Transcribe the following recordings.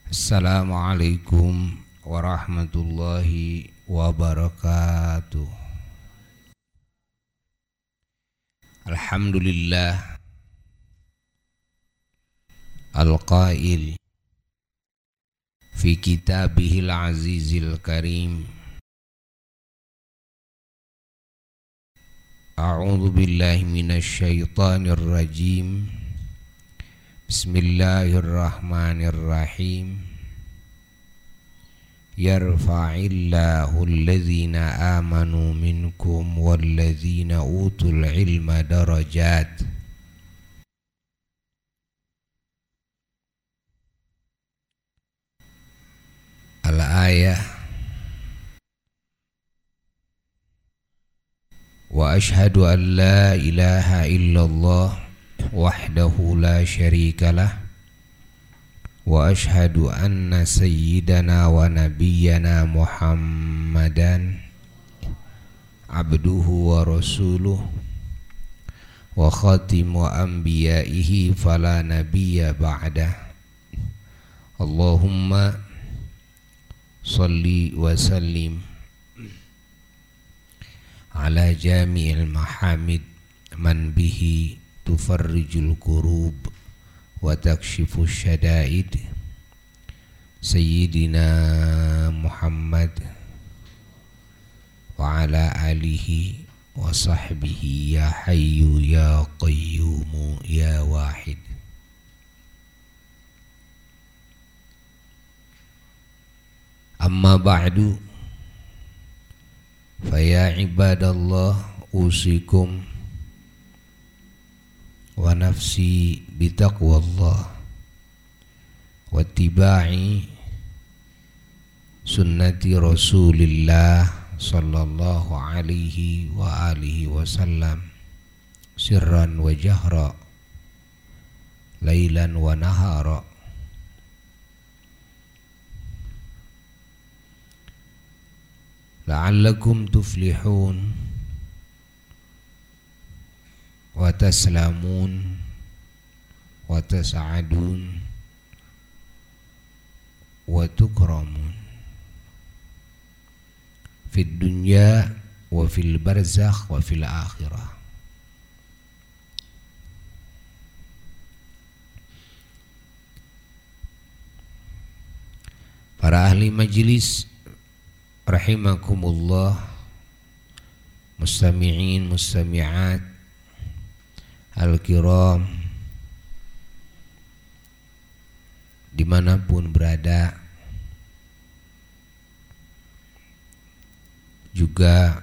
Assalamualaikum warahmatullahi wabarakatuh. Alhamdulillah al-qail fi kitabihil azizil karim. A'udzu billahi minasy syaithanir rajim. Bismillahirrahmanirrahim. Yarfa'illahu alladhina amanu minkum walladhina utul ilma darajat. Al-ayah. Wa ashhadu an la ilaha illallah wahdahu la syarikalah wa ashhadu anna sayyidana wa nabiyyana Muhammadan abduhu wa rasuluh wa khatimu anbiyaihi fala nabiyya ba'dah. Allahumma salli wa sallim ala jami'il mahamid man bihi tufarrijul kurub wa takshifus syada'id Sayyidina Muhammad wa ala alihi wa sahbihi ya hayyu ya qayyumu ya wahid. Amma ba'du, faya ibadallah usikum wa nafsi bitaqwallah wa tiba'i sunnati rasulillah sallallahu alaihi wa alihi wasallam sirran wa jahra lailan wa nahara. La'allakum tuflihun wa taslamun wa tas'adun wa tukramun fid dunya wa fil barzakh wa fil akhirah. Para ahli majlis rahimakumullah, mustami'in mustami'at al-kiram dimanapun berada, juga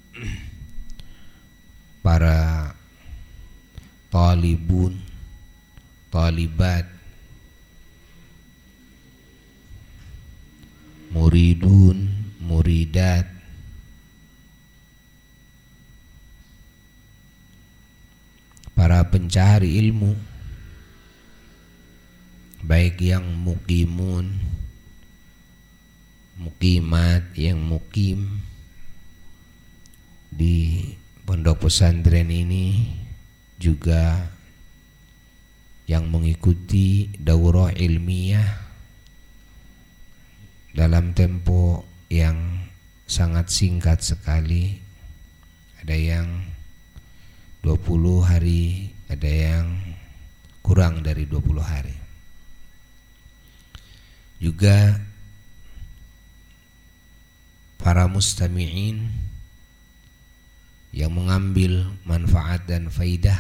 para talibun, talibat, muridun, muridat, para pencari ilmu, baik yang mukimun, mukimat, yang mukim di pondok pesantren ini, juga yang mengikuti daurah ilmiah dalam tempo yang sangat singkat sekali. Ada yang 20 hari, ada yang kurang dari 20 hari. Juga para mustami'in yang mengambil manfaat dan faidah,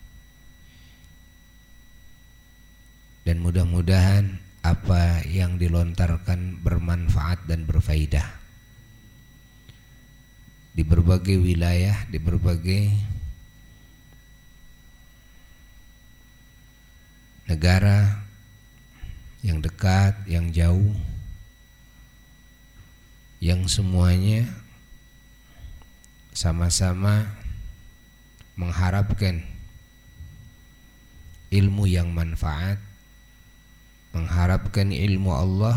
dan mudah-mudahan apa yang dilontarkan bermanfaat dan berfaidah di berbagai wilayah, di berbagai negara, yang dekat, yang jauh, yang semuanya sama-sama mengharapkan ilmu yang manfaat, mengharapkan ilmu Allah,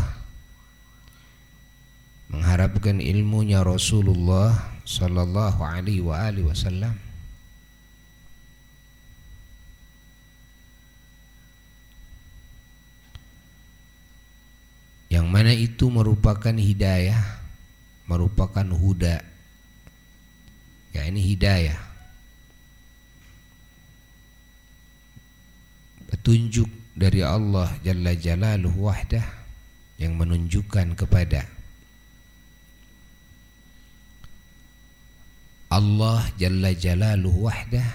mengharapkan ilmunya Rasulullah sallallahu alaihi wasallam. mana itu merupakan hidayah, merupakan huda, ya ini hidayah, petunjuk dari Allah Jalla Jalaluhu wahdah yang menunjukkan kepada Allah Jalla Jalaluhu wahdah,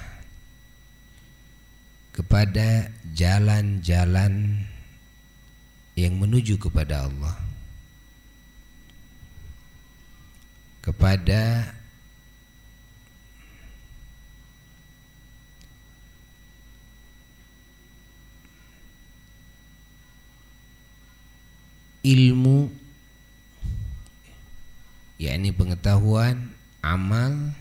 kepada jalan-jalan yang menuju kepada Allah, kepada ilmu, yakni pengetahuan, amal,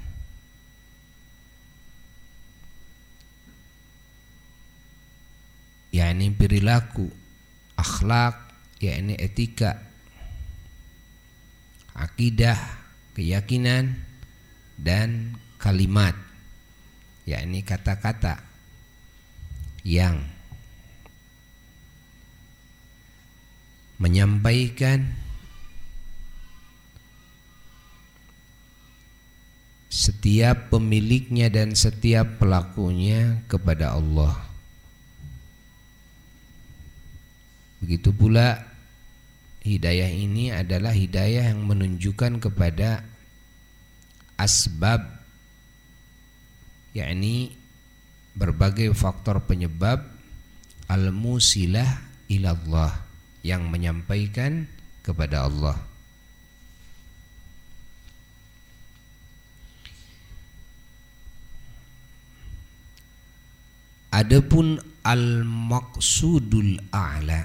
yakni perilaku, akhlak, yakni etika, akidah, keyakinan, dan kalimat, yakni kata-kata yang menyampaikan setiap pemiliknya dan setiap pelakunya kepada Allah. Begitu pula hidayah ini adalah hidayah yang menunjukkan kepada asbab, yakni berbagai faktor penyebab al-musilah ilallah, yang menyampaikan kepada Allah. Adapun al-maqsudul a'la,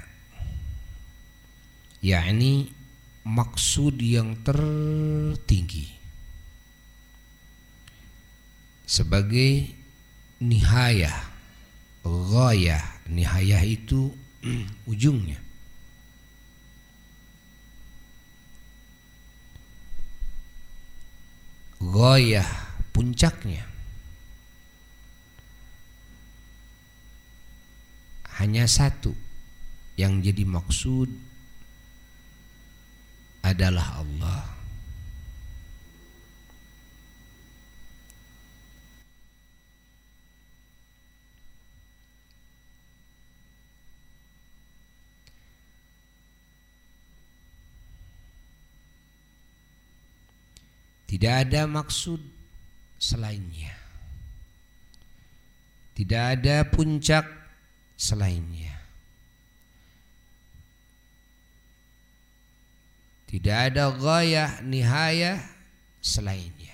yakni maksud yang tertinggi sebagai nihayah, ghayah. Nihayah itu ujungnya. Ghayah, puncaknya. Hanya satu yang jadi maksud adalah Allah. Tidak ada maksud selainnya. Tidak ada puncak selainnya. Tidak ada ghayah, nihayah selainnya.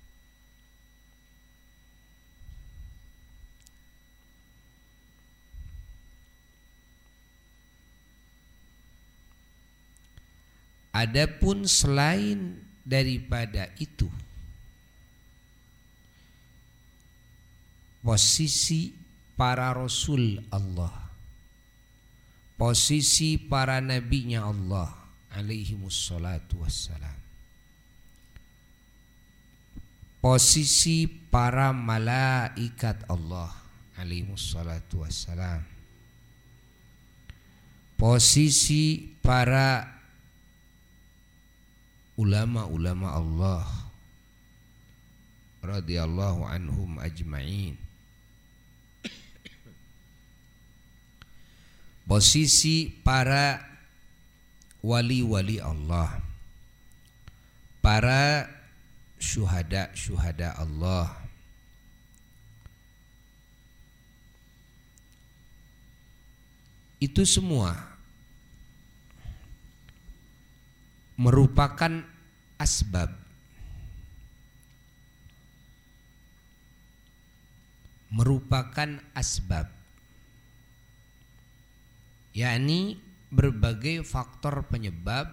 Adapun selain daripada itu, posisi para rasul Allah, posisi para nabinya Allah alaihimus salatu wassalam, posisi para malaikat Allah alaihimus salatu wassalam, posisi para ulama-ulama Allah radhiyallahu anhum ajma'in, posisi para wali-wali Allah, para syuhada Allah, itu semua merupakan asbab, yakni berbagai faktor penyebab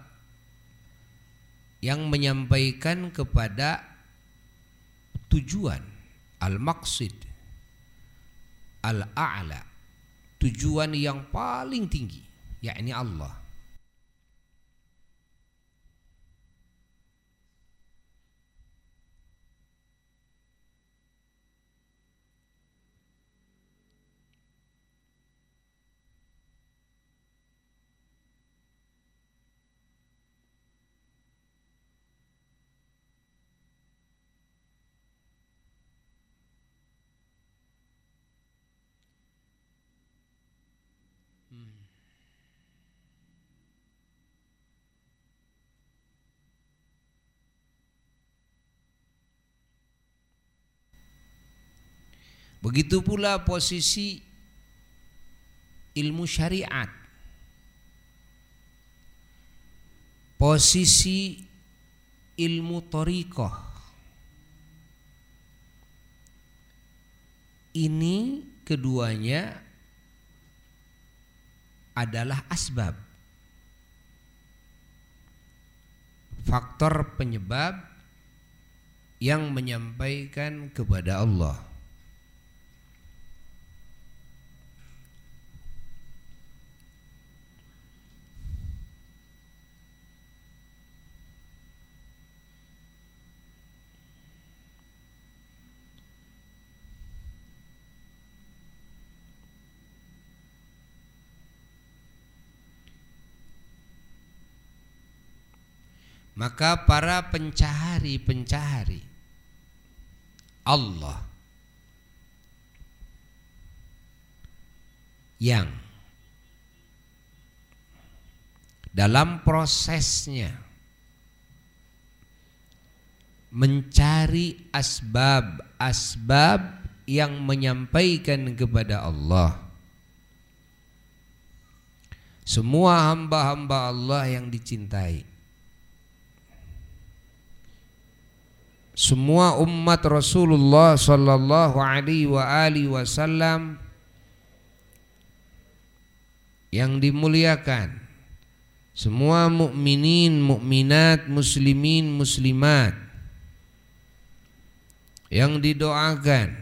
yang menyampaikan kepada tujuan al-maqsid al-a'la, tujuan yang paling tinggi, yakni Allah. Begitu pula posisi ilmu syariat, posisi ilmu thariqah. Ini keduanya adalah asbab, faktor penyebab yang menyampaikan kepada Allah. Maka para pencahari Allah yang dalam prosesnya mencari asbab-asbab yang menyampaikan kepada Allah, semua hamba-hamba Allah yang dicintai, semua umat Rasulullah sallallahu alaihi wasallam yang dimuliakan, semua mukminin, mukminat, muslimin, muslimat yang didoakan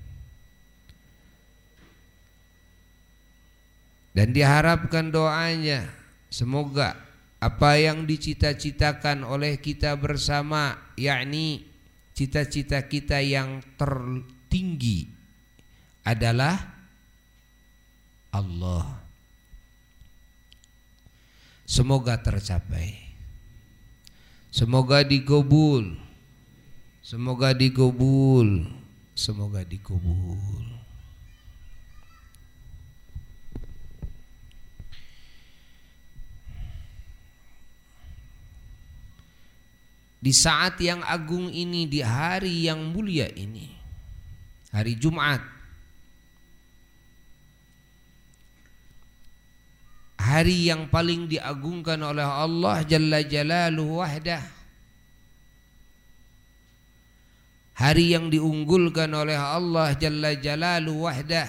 dan diharapkan doanya, semoga apa yang dicita-citakan oleh kita bersama, yakni cita-cita kita yang tertinggi adalah Allah, semoga tercapai, semoga dikabul, semoga dikabul, semoga dikabul. Di saat yang agung ini, di hari yang mulia ini, hari Jumat, hari yang paling diagungkan oleh Allah Jalla Jalaluhu wahdah, hari yang diunggulkan oleh Allah Jalla Jalaluhu wahdah,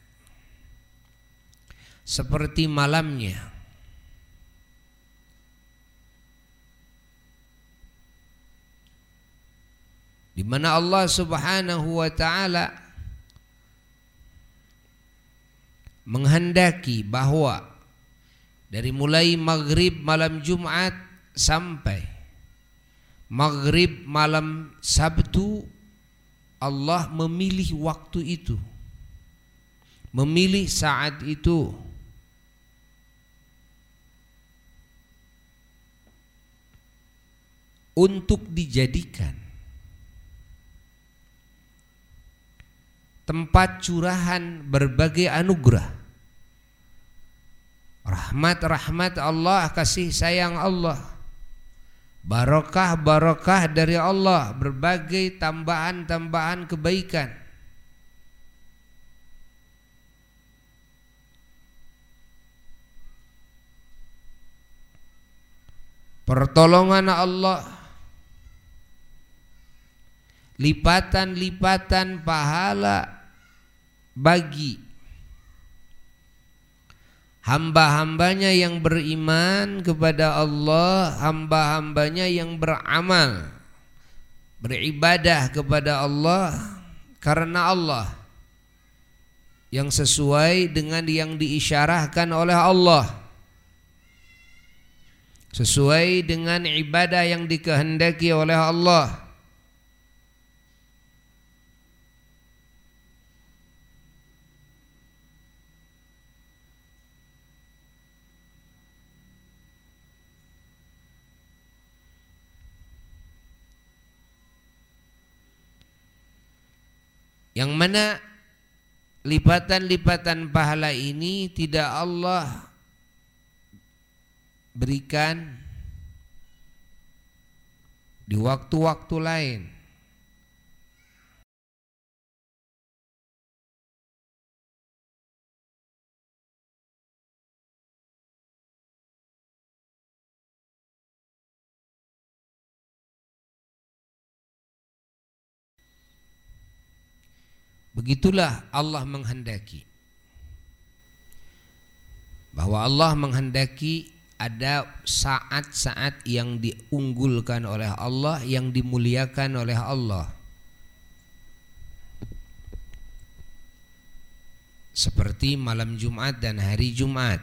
seperti malamnya, di mana Allah Subhanahu wa taala menghendaki bahwa dari mulai maghrib malam Jumat sampai maghrib malam Sabtu, Allah memilih waktu itu, memilih saat itu untuk dijadikan tempat curahan berbagai anugerah, rahmat-rahmat Allah, kasih sayang Allah, barakah-barakah dari Allah, berbagai tambahan-tambahan kebaikan. Pertolongan Allah, lipatan-lipatan pahala bagi hamba-hambanya yang beriman kepada Allah, hamba-hambanya yang beramal, beribadah kepada Allah karena Allah, yang sesuai dengan yang diisyarahkan oleh Allah, sesuai dengan ibadah yang dikehendaki oleh Allah. Yang mana lipatan-lipatan pahala ini tidak Allah berikan di waktu-waktu lain, Begitulah Allah menghendaki. Bahwa Allah menghendaki ada saat-saat yang diunggulkan oleh Allah, yang dimuliakan oleh Allah. Seperti malam Jumat dan hari Jumat.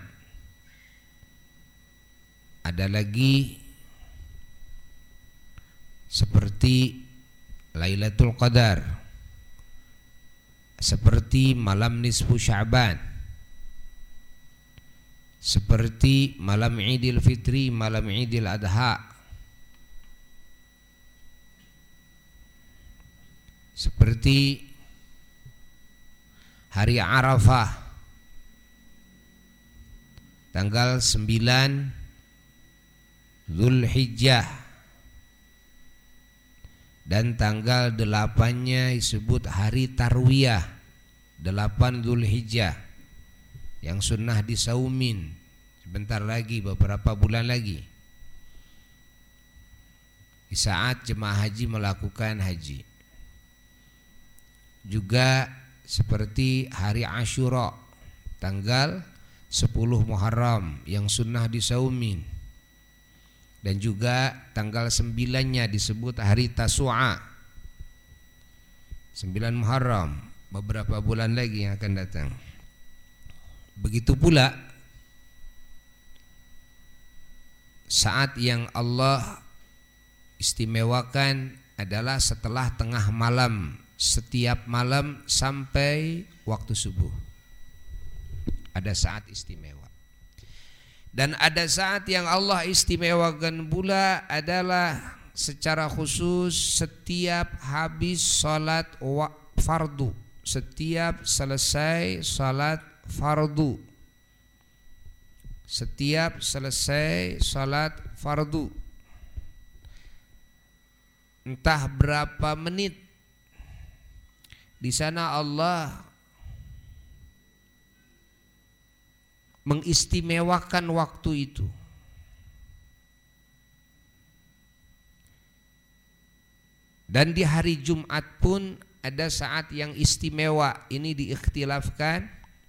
Ada lagi seperti Lailatul Qadar, seperti malam nisfu Sya'ban, seperti malam Idul Fitri, malam Idul Adha, seperti hari Arafah tanggal 9 Zulhijjah, dan tanggal 8-nya disebut hari Tarwiyah, 8 Zulhijjah, yang sunnah disaumin sebentar lagi, beberapa bulan lagi, di saat jemaah haji melakukan haji. Juga seperti hari Asyura tanggal 10 Muharram yang sunnah disaumin, dan juga tanggal 9-nya disebut hari Tasu'a, 9 Muharram, beberapa bulan lagi yang akan datang. Begitu pula saat yang Allah istimewakan adalah setelah tengah malam, setiap malam sampai waktu subuh. Ada saat istimewa. Dan ada saat yang Allah istimewakan pula adalah secara khusus setiap habis salat fardu, setiap selesai salat fardu, setiap selesai salat fardu, entah berapa menit, di sana Allah mengistimewakan waktu itu. Dan di hari Jumat pun ada saat yang istimewa. Ini diikhtilafkan.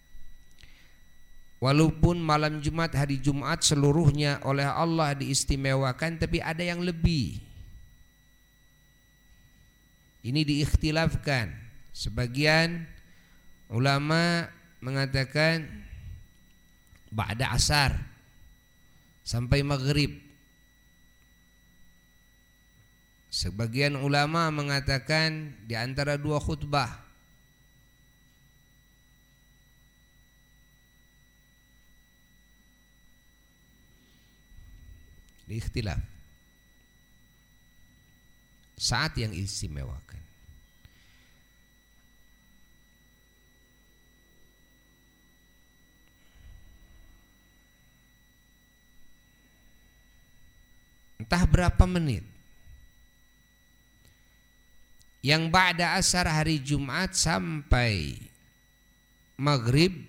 Walaupun malam Jumat, hari Jumat seluruhnya oleh Allah diistimewakan, tapi ada yang lebih. Ini diikhtilafkan. Sebagian ulama mengatakan ba'da asar sampai maghrib. Sebagian ulama mengatakan di antara dua khutbah. Ikhtilaf saat yang istimewakan. Entah berapa menit. Yang ba'da asar hari Jumat sampai maghrib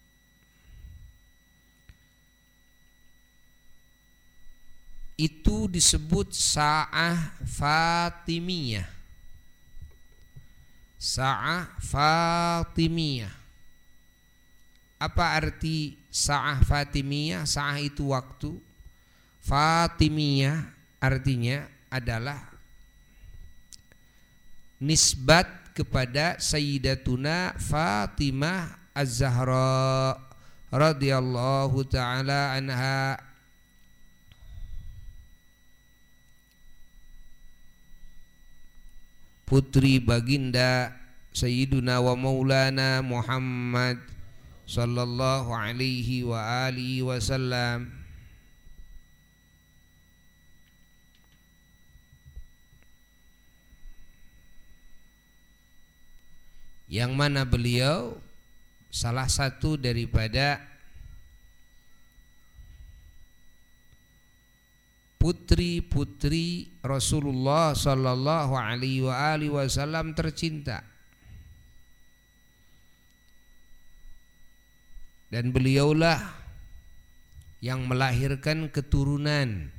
itu disebut sa'ah Fatimiyah. Sa'ah Fatimiyah. Apa arti sa'ah Fatimiyah? Sa'ah itu waktu. Fatimiyah artinya adalah nisbat kepada Sayyidatuna Fatimah Az-Zahra radhiyallahu taala anha, putri baginda Sayyiduna wa Maulana Muhammad sallallahu alaihi wa alihi wasallam, yang mana beliau salah satu daripada putri-putri Rasulullah sallallahu alaihi wasallam tercinta. Dan beliaulah yang melahirkan keturunan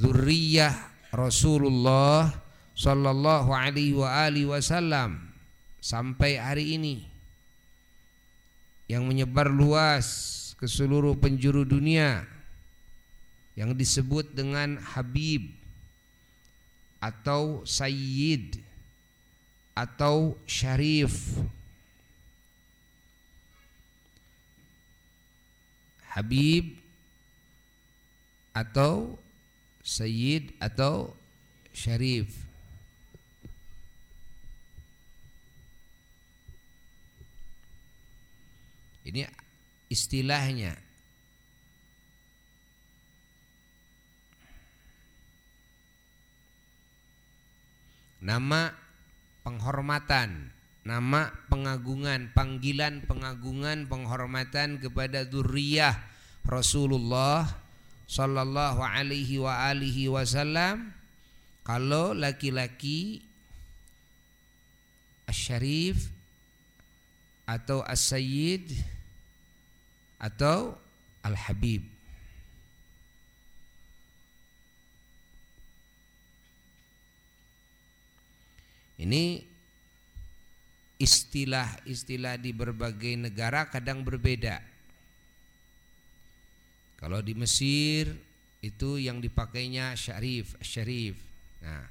zurriyah Rasulullah sallallahu alaihi wasallam sampai hari ini, yang menyebar luas ke seluruh penjuru dunia, yang disebut dengan Habib atau Sayyid atau Syarif. Habib atau Sayyid atau Syarif. Ini istilahnya. Nama penghormatan, nama pengagungan, panggilan pengagungan, penghormatan kepada dzurriyyah Rasulullah sallallahu alaihi wa alihi wasallam. Kalau laki-laki Asy-Syarif atau As-Sayyid atau Al-Habib. Ini istilah-istilah di berbagai negara kadang berbeda. Kalau di Mesir itu yang dipakainya Syarif. Nah,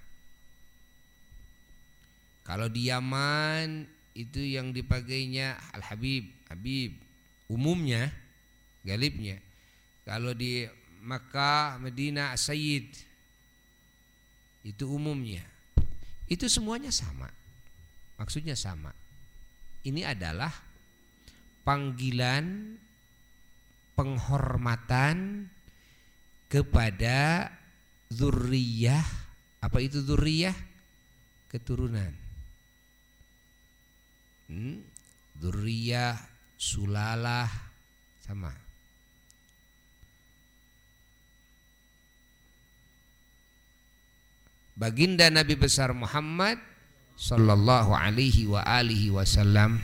kalau di Yaman itu yang dipakainya Al-Habib, Habib umumnya, galibnya. Kalau di Makkah, Madinah, As-Sayyid itu umumnya. Itu semuanya sama. Maksudnya sama. Ini adalah panggilan penghormatan kepada dzurriyyah. Apa itu dzurriyyah? Keturunan. Dzurriyyah, sulalah, sama. Baginda Nabi besar Muhammad sallallahu alaihi wa alihi wasallam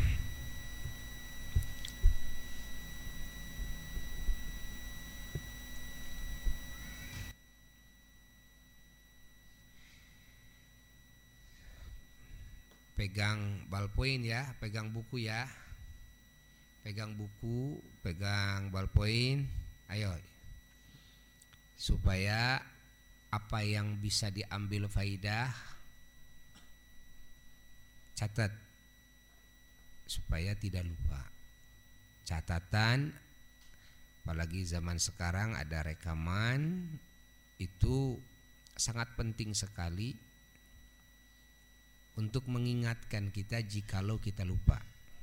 pegang ballpoint ya, pegang buku ya. Pegang buku, pegang ballpoint. Ayo. Supaya apa yang bisa diambil faidah catat supaya tidak lupa. Catatan, apalagi zaman sekarang ada rekaman, itu sangat penting sekali untuk mengingatkan kita jikalau kita lupa.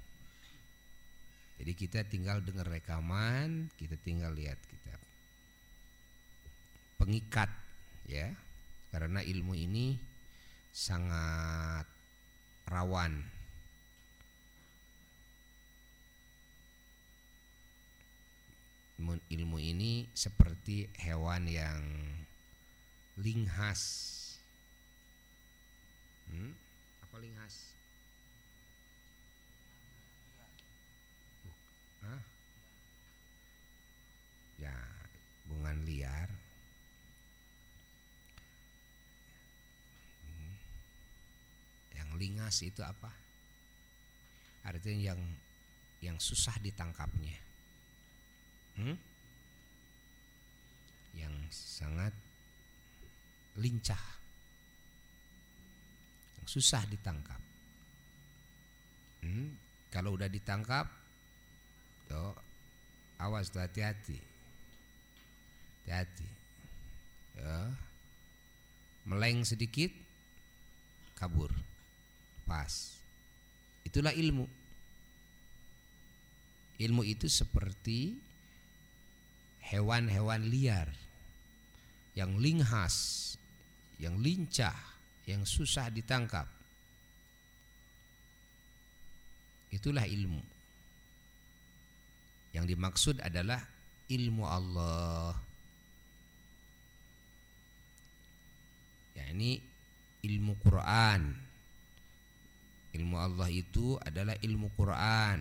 Jadi kita tinggal dengar rekaman, kita tinggal lihat kitab. Pengikat ya, karena ilmu ini sangat rawan. Ilmu ini seperti hewan yang linghas. Apa linghas? Ya, bungan liar. Yang linghas itu apa? Artinya yang susah ditangkapnya. Yang sangat lincah, yang susah ditangkap. Kalau udah ditangkap, tuh awas, tuh hati-hati, ya. Meleng sedikit, kabur, pas. Itulah ilmu. Ilmu itu seperti hewan-hewan liar yang linghas, yang lincah, yang susah ditangkap. Itulah ilmu. Yang dimaksud adalah ilmu Allah. Ya, ini ilmu Quran. Ilmu Allah itu adalah ilmu Quran.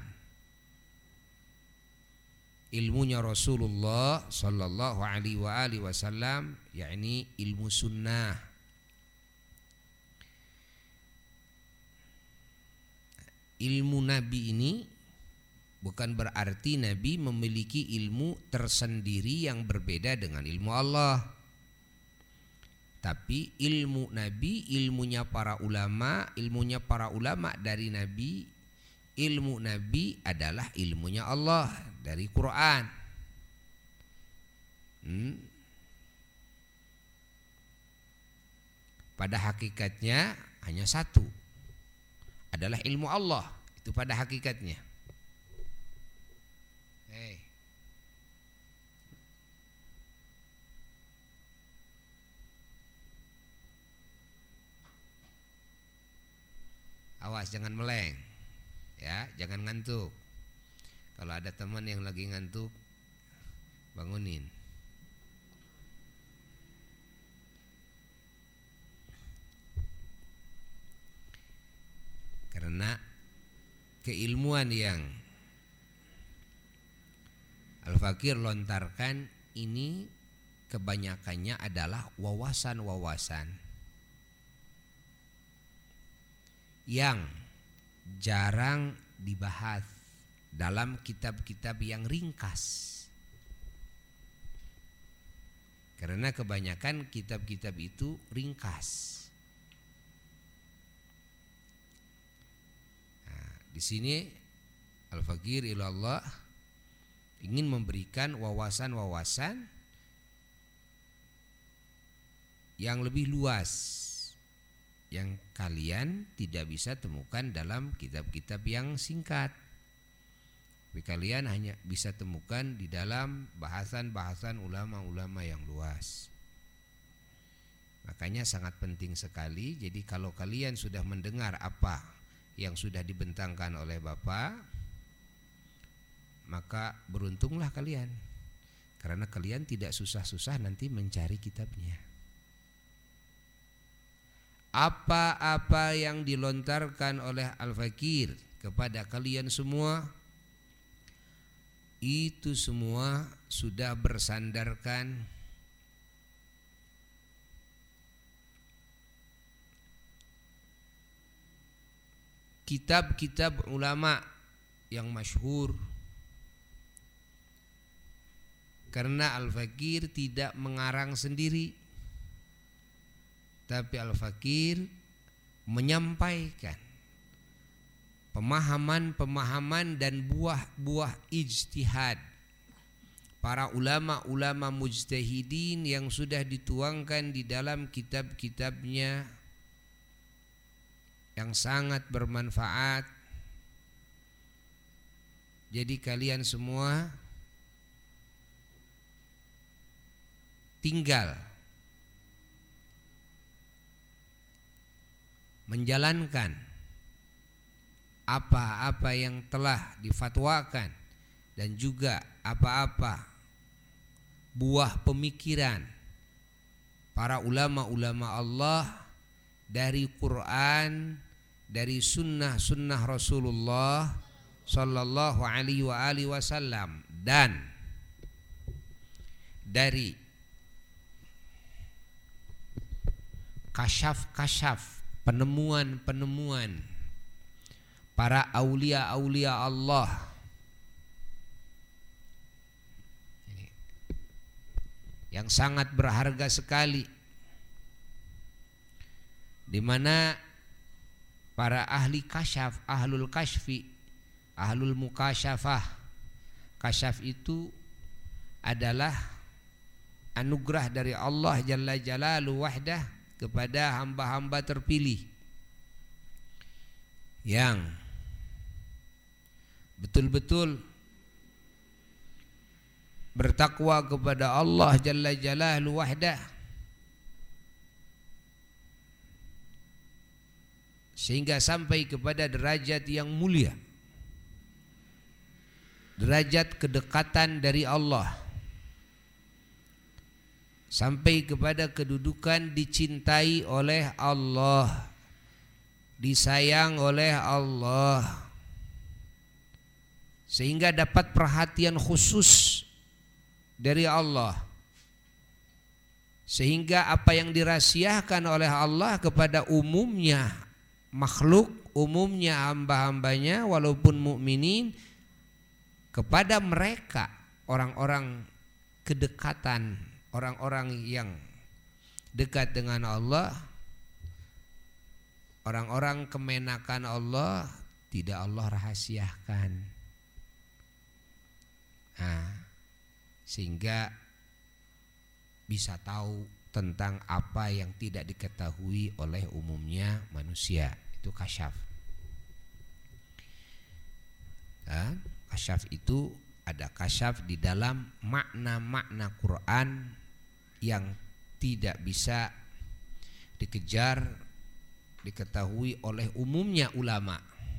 Ilmunya Rasulullah sallallahu alaihi wasallam, yakni ilmu sunnah. ilmu Nabi ini bukan berarti Nabi memiliki ilmu tersendiri yang berbeda dengan ilmu Allah. Tapi ilmu Nabi, ilmunya para ulama dari Nabi, ilmu Nabi adalah ilmunya Allah dari Quran. Pada hakikatnya hanya satu, adalah ilmu Allah. Itu pada hakikatnya. Awas jangan meleng, ya, jangan ngantuk. Kalau ada teman yang lagi ngantuk, bangunin. Karena keilmuan yang Al-Fakir lontarkan ini kebanyakannya adalah wawasan-wawasan yang jarang dibahas dalam kitab-kitab yang ringkas. Karena kebanyakan kitab-kitab itu ringkas. Nah, di sini Al-Fakir ilallah ingin memberikan wawasan-wawasan yang lebih luas, yang kalian tidak bisa temukan dalam kitab-kitab yang singkat. Tapi kalian hanya bisa temukan di dalam bahasan-bahasan ulama-ulama yang luas. Makanya sangat penting sekali. Jadi kalau kalian sudah mendengar apa yang sudah dibentangkan oleh Bapak, maka beruntunglah kalian. Karena kalian tidak susah-susah nanti mencari kitabnya. Apa-apa yang dilontarkan oleh Al-Fakir kepada kalian semua, itu semua sudah bersandarkan kitab-kitab ulama yang masyhur. Karena Al-Fakir tidak mengarang sendiri, tapi Al-Fakir menyampaikan pemahaman-pemahaman dan buah-buah ijtihad para ulama-ulama mujtahidin yang sudah dituangkan di dalam kitab-kitabnya yang sangat bermanfaat. Jadi kalian semua tinggal menjalankan apa-apa yang telah difatwakan dan juga apa-apa buah pemikiran para ulama-ulama Allah dari Quran, dari sunnah-sunnah Rasulullah sallallahu alaihi wasallam, dan dari kasyaf-kasyaf, penemuan-penemuan para aulia-aulia Allah. Yang sangat berharga sekali, di mana para ahli kasyaf, ahlul kasyfi, ahlul mukasyafah. Kasyaf itu adalah anugerah dari Allah Jalla Jalaluhu wahdah kepada hamba-hamba terpilih yang betul-betul bertakwa kepada Allah Jalla Jalaluhu wahdah, sehingga sampai kepada derajat yang mulia, derajat kedekatan dari Allah, sampai kepada kedudukan dicintai oleh Allah, disayang oleh Allah, sehingga dapat perhatian khusus dari Allah, sehingga apa yang dirahasiakan oleh Allah kepada umumnya makhluk umumnya hamba-hambanya walaupun mukminin, kepada mereka orang-orang kedekatan, orang-orang yang dekat dengan Allah, orang-orang kemenakan Allah, tidak Allah rahasiakan. Nah, sehingga bisa tahu tentang apa yang tidak diketahui oleh umumnya manusia. Itu kasyaf. Nah, kasyaf itu ada kasyaf di dalam makna-makna Quran yang tidak bisa dikejar, diketahui oleh umumnya ulama,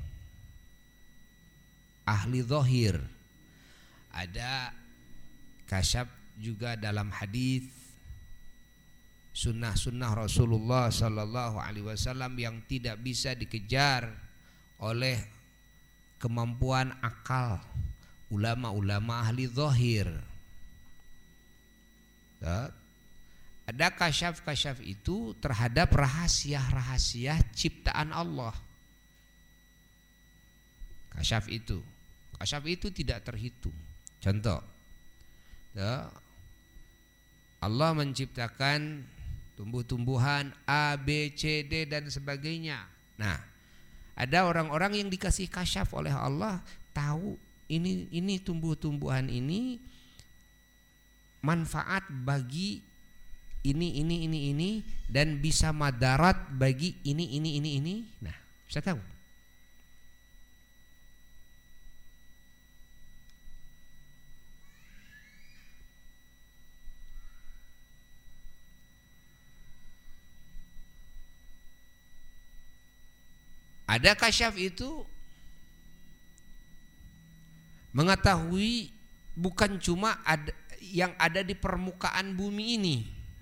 ahli zahir. Ada kasyaf juga dalam hadis, sunnah-sunnah Rasulullah sallallahu alaihi wasallam yang tidak bisa dikejar oleh kemampuan akal ulama-ulama ahli zahir. Ada kasyaf-kasyaf itu terhadap rahasia-rahasia ciptaan Allah. Kasyaf itu tidak terhitung. Contoh, Allah menciptakan tumbuh-tumbuhan A, B, C, D dan sebagainya. Nah, ada orang-orang yang dikasih kasyaf oleh Allah, tahu ini tumbuh-tumbuhan ini manfaat bagi ini dan bisa madarat bagi ini. Nah, bisa tahu. Ada kasyaf itu mengetahui bukan cuma yang ada di permukaan bumi ini,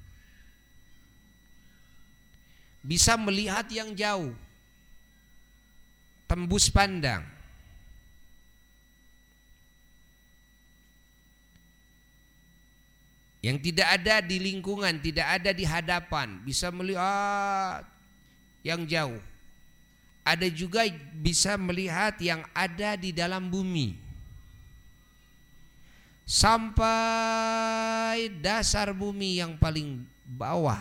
bisa melihat yang jauh, tembus pandang. Yang tidak ada di lingkungan, tidak ada di hadapan, bisa melihat yang jauh. Ada juga bisa melihat yang ada di dalam bumi, sampai dasar bumi yang paling bawah.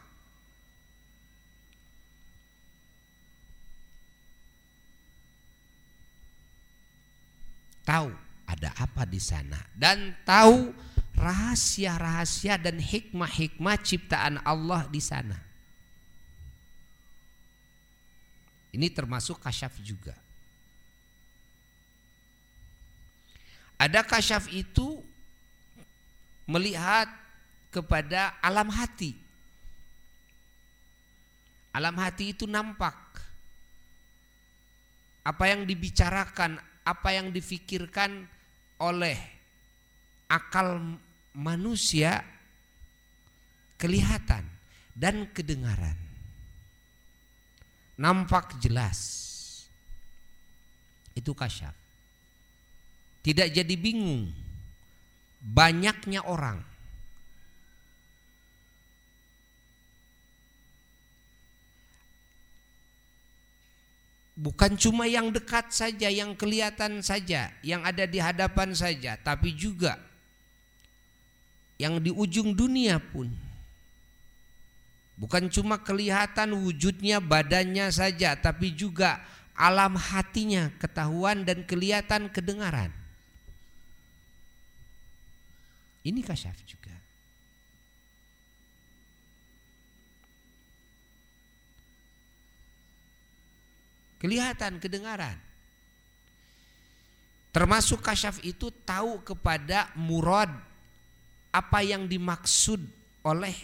Tahu ada apa di sana dan tahu rahasia-rahasia dan hikmah-hikmah ciptaan Allah di sana. Ini termasuk kasyaf juga. Ada kasyaf itu melihat kepada alam hati. Alam hati itu nampak. Apa yang dibicarakan, apa yang difikirkan oleh akal manusia kelihatan dan kedengaran. Nampak jelas. Itu kasyaf. Tidak jadi bingung banyaknya orang. Bukan cuma yang dekat saja, yang kelihatan saja, yang ada di hadapan saja, tapi juga yang di ujung dunia pun. Bukan cuma kelihatan wujudnya, badannya saja, tapi juga alam hatinya ketahuan dan kelihatan kedengaran. Ini kasyaf juga. Kelihatan kedengaran. Termasuk kasyaf itu tahu kepada murad, apa yang dimaksud oleh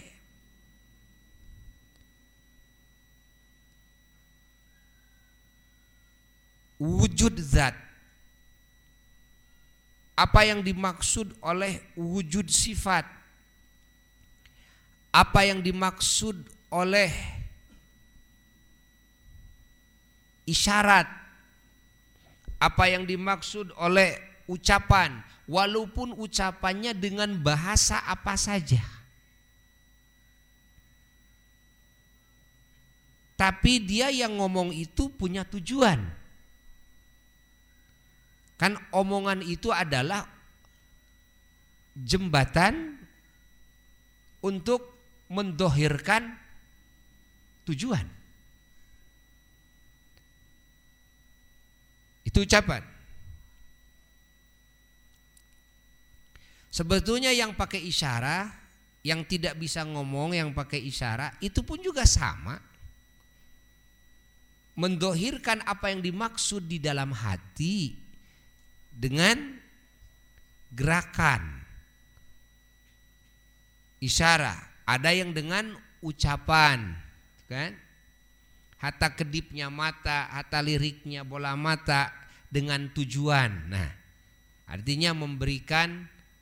wujud zat, apa yang dimaksud oleh wujud sifat, apa yang dimaksud oleh isyarat, apa yang dimaksud oleh ucapan, walaupun ucapannya dengan bahasa apa saja. Tapi dia yang ngomong itu punya tujuan. Kan omongan itu adalah jembatan untuk mendohirkan tujuan. Itu ucapan. Sebetulnya yang pakai isyarat, yang tidak bisa ngomong, yang pakai isyarat, itu pun juga sama. Mendohirkan apa yang dimaksud di dalam hati dengan gerakan isyarat. Ada yang dengan ucapan, kan? Hatta kedipnya mata, hatta liriknya bola mata dengan tujuan. Nah, artinya memberikan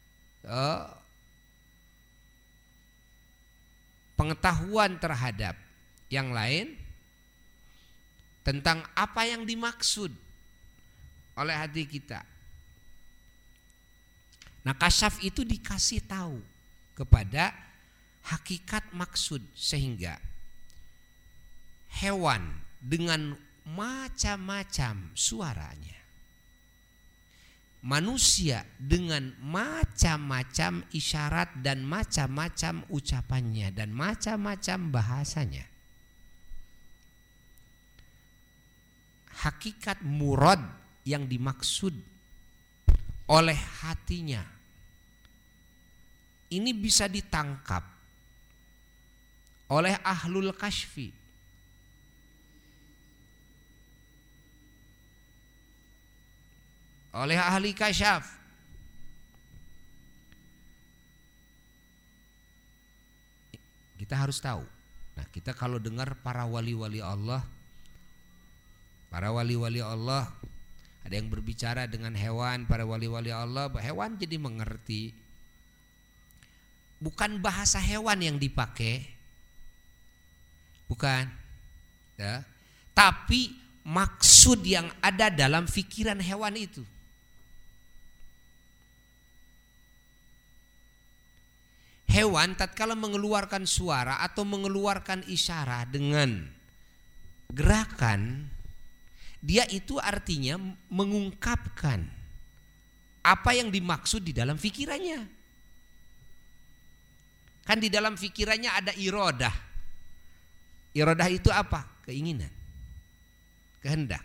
pengetahuan terhadap yang lain tentang apa yang dimaksud oleh hati kita. Nah, kasyaf itu dikasih tahu kepada hakikat maksud, sehingga hewan dengan macam-macam suaranya, manusia dengan macam-macam isyarat dan macam-macam ucapannya dan macam-macam bahasanya, hakikat murad yang dimaksud oleh hatinya ini bisa ditangkap oleh ahlul kasyfi. Oleh ahli kasyaf. Kita harus tahu. Nah, kita kalau dengar para wali-wali Allah, ada yang berbicara dengan hewan, para wali-wali Allah, hewan jadi mengerti. Bukan bahasa hewan yang dipakai, bukan, ya. Tapi maksud yang ada dalam pikiran hewan itu. Hewan tatkala mengeluarkan suara atau mengeluarkan isyarat dengan gerakan, dia itu artinya mengungkapkan apa yang dimaksud di dalam pikirannya. Kan di dalam pikirannya ada iradah. Iradah itu apa? Keinginan, kehendak.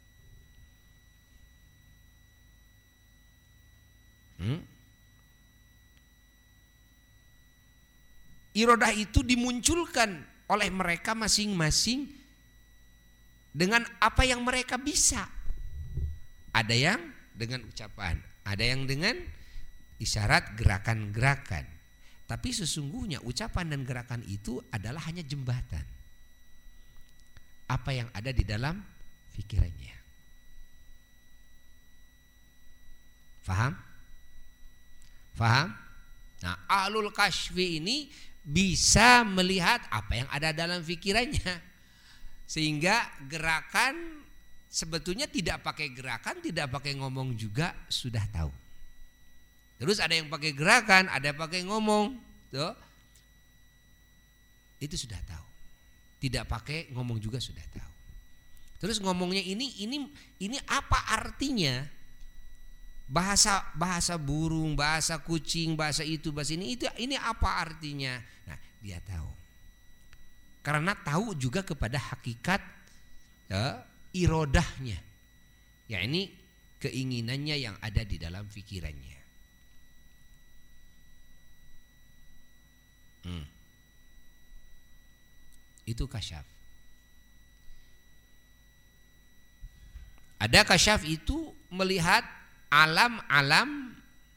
Iradah itu dimunculkan oleh mereka masing-masing dengan apa yang mereka bisa. Ada yang dengan ucapan, ada yang dengan isyarat gerakan-gerakan. Tapi sesungguhnya ucapan dan gerakan itu adalah hanya jembatan. Apa yang ada di dalam pikirannya. Faham? Faham? Nah, ahlul kasyfi ini bisa melihat apa yang ada dalam pikirannya, sehingga gerakan sebetulnya tidak pakai gerakan, tidak pakai ngomong juga sudah tahu. Terus ada yang pakai gerakan, ada yang pakai ngomong, tuh. Itu sudah tahu. Tidak pakai ngomong juga sudah tahu. Terus ngomongnya ini apa artinya? Bahasa burung, bahasa kucing, bahasa itu, bahasa ini apa artinya? Nah, dia tahu. Karena tahu juga kepada hakikat irodahnya. Ya, ini keinginannya yang ada di dalam pikirannya. Itu kasyaf. Ada kasyaf itu melihat alam-alam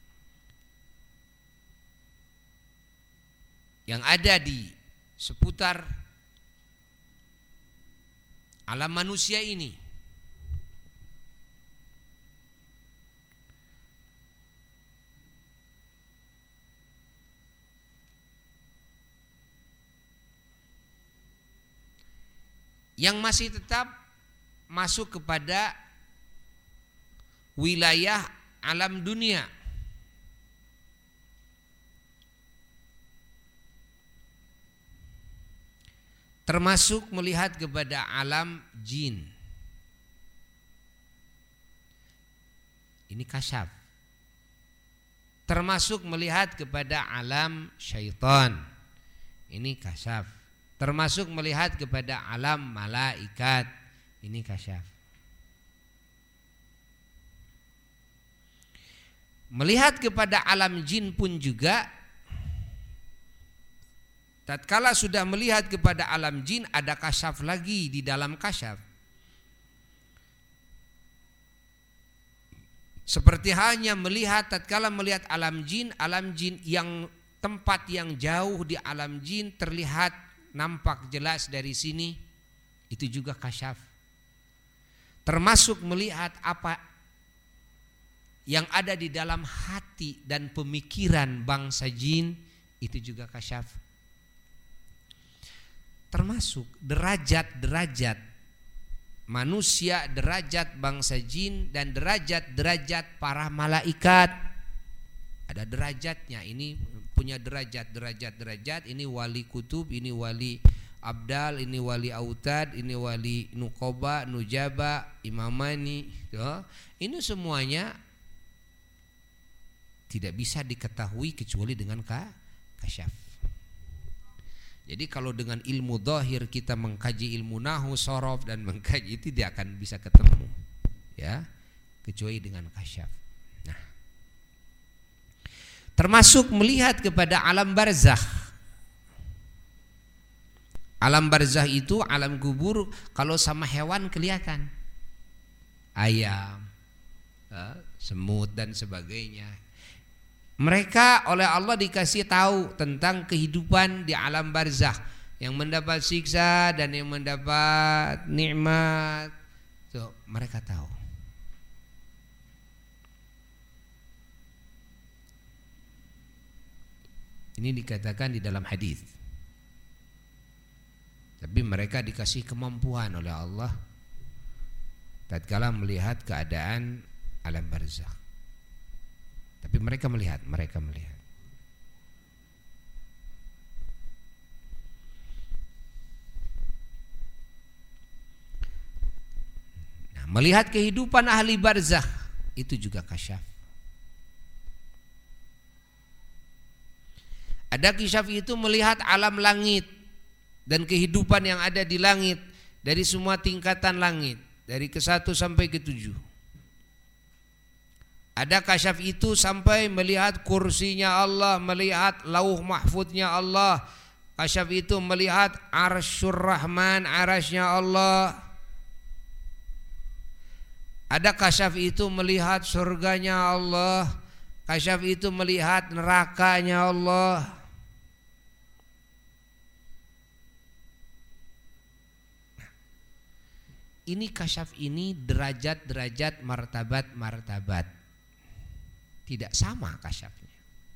yang ada di seputar alam manusia ini. Yang masih tetap masuk kepada wilayah alam dunia. termasuk melihat kepada alam jin. Ini kasyaf. Termasuk melihat kepada alam syaitan. Ini kasyaf. Termasuk melihat kepada alam malaikat. Ini kasyaf. Melihat kepada alam jin pun juga, tatkala sudah melihat kepada alam jin, ada kasyaf lagi di dalam kasyaf. Seperti halnya melihat, tatkala melihat alam jin yang tempat yang jauh di alam jin terlihat nampak jelas dari sini, itu juga kasyaf. Termasuk melihat apa yang ada di dalam hati dan pemikiran bangsa jin, itu juga kasyaf. Termasuk derajat-derajat manusia, derajat bangsa jin, dan derajat-derajat para malaikat. Ada derajatnya, ini punya derajat. Ini wali kutub, ini wali abdal, ini wali autad, ini wali nukoba, nujaba, imamani. Ini semuanya tidak bisa diketahui kecuali dengan kasyaf. Jadi kalau dengan ilmu dhahir kita mengkaji ilmu nahwu, sorof, dan mengkaji itu tidak akan bisa ketemu, ya, kecuali dengan kasyaf. Nah, termasuk melihat kepada alam barzakh. Alam barzakh itu alam kubur. Kalau sama hewan kelihatan, ayam, semut dan sebagainya. Mereka oleh Allah dikasih tahu tentang kehidupan di alam barzakh, yang mendapat siksa dan yang mendapat nikmat. So, mereka tahu. Ini dikatakan di dalam hadis. Tapi mereka dikasih kemampuan oleh Allah tatkala melihat keadaan alam barzakh. Tapi mereka melihat. Nah, melihat kehidupan ahli barzakh itu juga kasyaf. Ada kasyaf itu melihat alam langit dan kehidupan yang ada di langit, dari semua tingkatan langit, dari ke-1 sampai ke-7. Ada kasyaf itu sampai melihat kursinya Allah, melihat lauh mahfudnya Allah. Kasyaf itu melihat arsyur rahman, arasnya Allah. Ada kasyaf itu melihat surganya Allah. Kasyaf itu melihat nerakanya Allah. Ini kasyaf ini derajat-derajat, martabat-martabat. Tidak sama kasyafnya.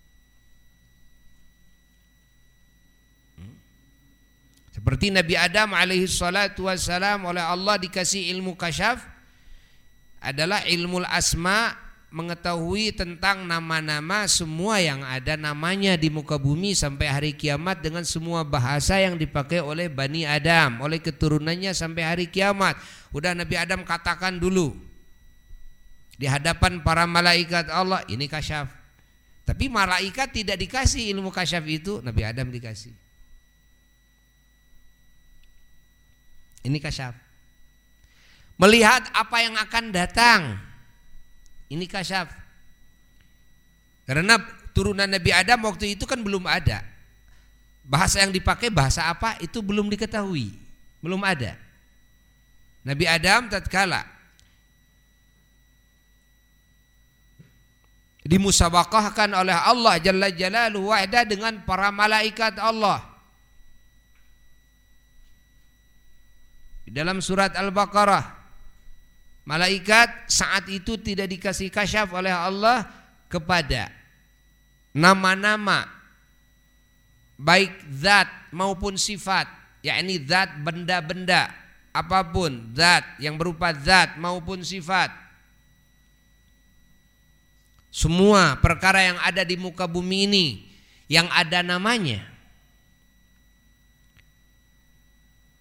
Seperti Nabi Adam alaihi salatu wassalam oleh Allah dikasih ilmu kasyaf, adalah ilmu asma, mengetahui tentang nama-nama semua yang ada namanya di muka bumi sampai hari kiamat, dengan semua bahasa yang dipakai oleh Bani Adam, oleh keturunannya sampai hari kiamat. Udah Nabi Adam katakan dulu di hadapan para malaikat Allah, ini kasyaf. Tapi malaikat tidak dikasih ilmu kasyaf itu, Nabi Adam dikasih. Ini kasyaf. Melihat apa yang akan datang, ini kasyaf. Karena turunan Nabi Adam waktu itu kan belum ada. Bahasa yang dipakai bahasa apa itu belum diketahui, belum ada. Nabi Adam tatkala dimusabaqahkan oleh Allah Jalla Jalaluhu wahda dengan para malaikat Allah. Di dalam surat Al-Baqarah, malaikat saat itu tidak dikasih kasyaf oleh Allah kepada nama-nama baik zat maupun sifat, yakni zat benda-benda apapun, zat yang berupa zat maupun sifat. Semua perkara yang ada di muka bumi ini yang ada namanya,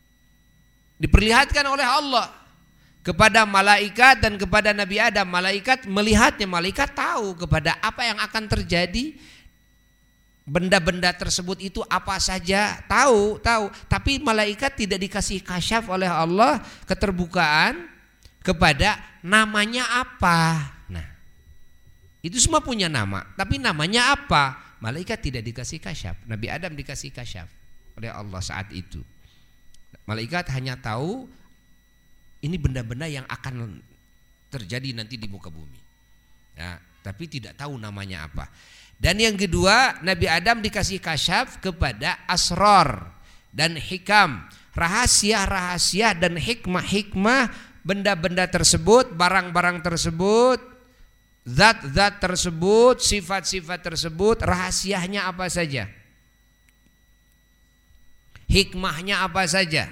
Diperlihatkan oleh Allah kepada malaikat dan kepada Nabi Adam. Malaikat melihatnya, malaikat tahu kepada apa yang akan terjadi. Benda-benda tersebut itu apa saja, tahu. Tapi malaikat tidak dikasih kasyaf oleh Allah, keterbukaan kepada namanya apa. Nah, itu semua punya nama, tapi namanya apa? Malaikat tidak dikasih kasyaf. Nabi Adam dikasih kasyaf oleh Allah saat itu. Malaikat hanya tahu ini benda-benda yang akan terjadi nanti di muka bumi. Ya, tapi tidak tahu namanya apa. Dan yang kedua, Nabi Adam dikasih kasyaf kepada asrar dan hikam, rahasia-rahasia dan hikmah-hikmah benda-benda tersebut, barang-barang tersebut, zat-zat tersebut, sifat-sifat tersebut, rahasianya apa saja, hikmahnya apa saja.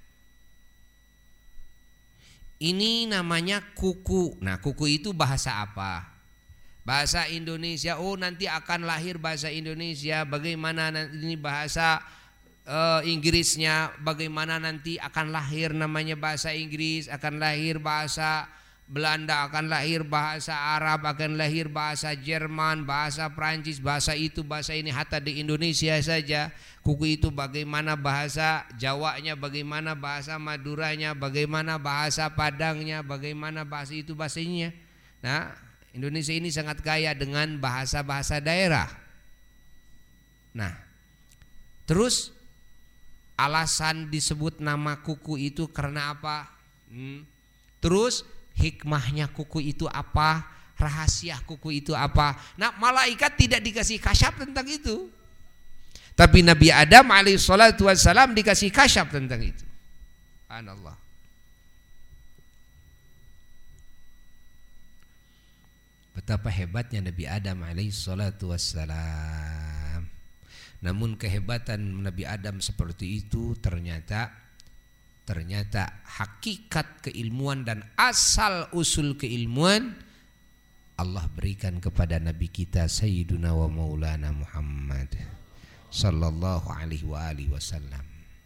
Ini namanya kuku. Nah, kuku itu bahasa apa? Bahasa Indonesia. Oh, nanti akan lahir bahasa Indonesia. Bagaimana ini bahasa Inggrisnya? Bagaimana nanti akan lahir namanya bahasa Inggris? Akan lahir bahasa Belanda, akan lahir bahasa Arab, akan lahir bahasa Jerman, bahasa Prancis, bahasa itu, bahasa ini. Hatta di Indonesia saja, kuku itu bagaimana bahasa Jawanya, bagaimana bahasa Maduranya, bagaimana bahasa Padangnya, bagaimana bahasa itu, bahasanya. Nah, Indonesia ini sangat kaya dengan bahasa-bahasa daerah. Nah, terus alasan disebut nama kuku itu karena apa? Terus hikmahnya kuku itu apa? Rahasia kuku itu apa? Nah, malaikat tidak dikasih kasyaf tentang itu. Tapi Nabi Adam alaihissalatu wassalam dikasih kasyaf tentang itu. Subhanallah. Betapa hebatnya Nabi Adam alaihissalatu wassalam. Namun kehebatan Nabi Adam seperti itu ternyata hakikat keilmuan dan asal usul keilmuan Allah berikan kepada Nabi kita Sayyiduna wa Maulana Muhammad sallallahu alaihi wa alihi wasallam.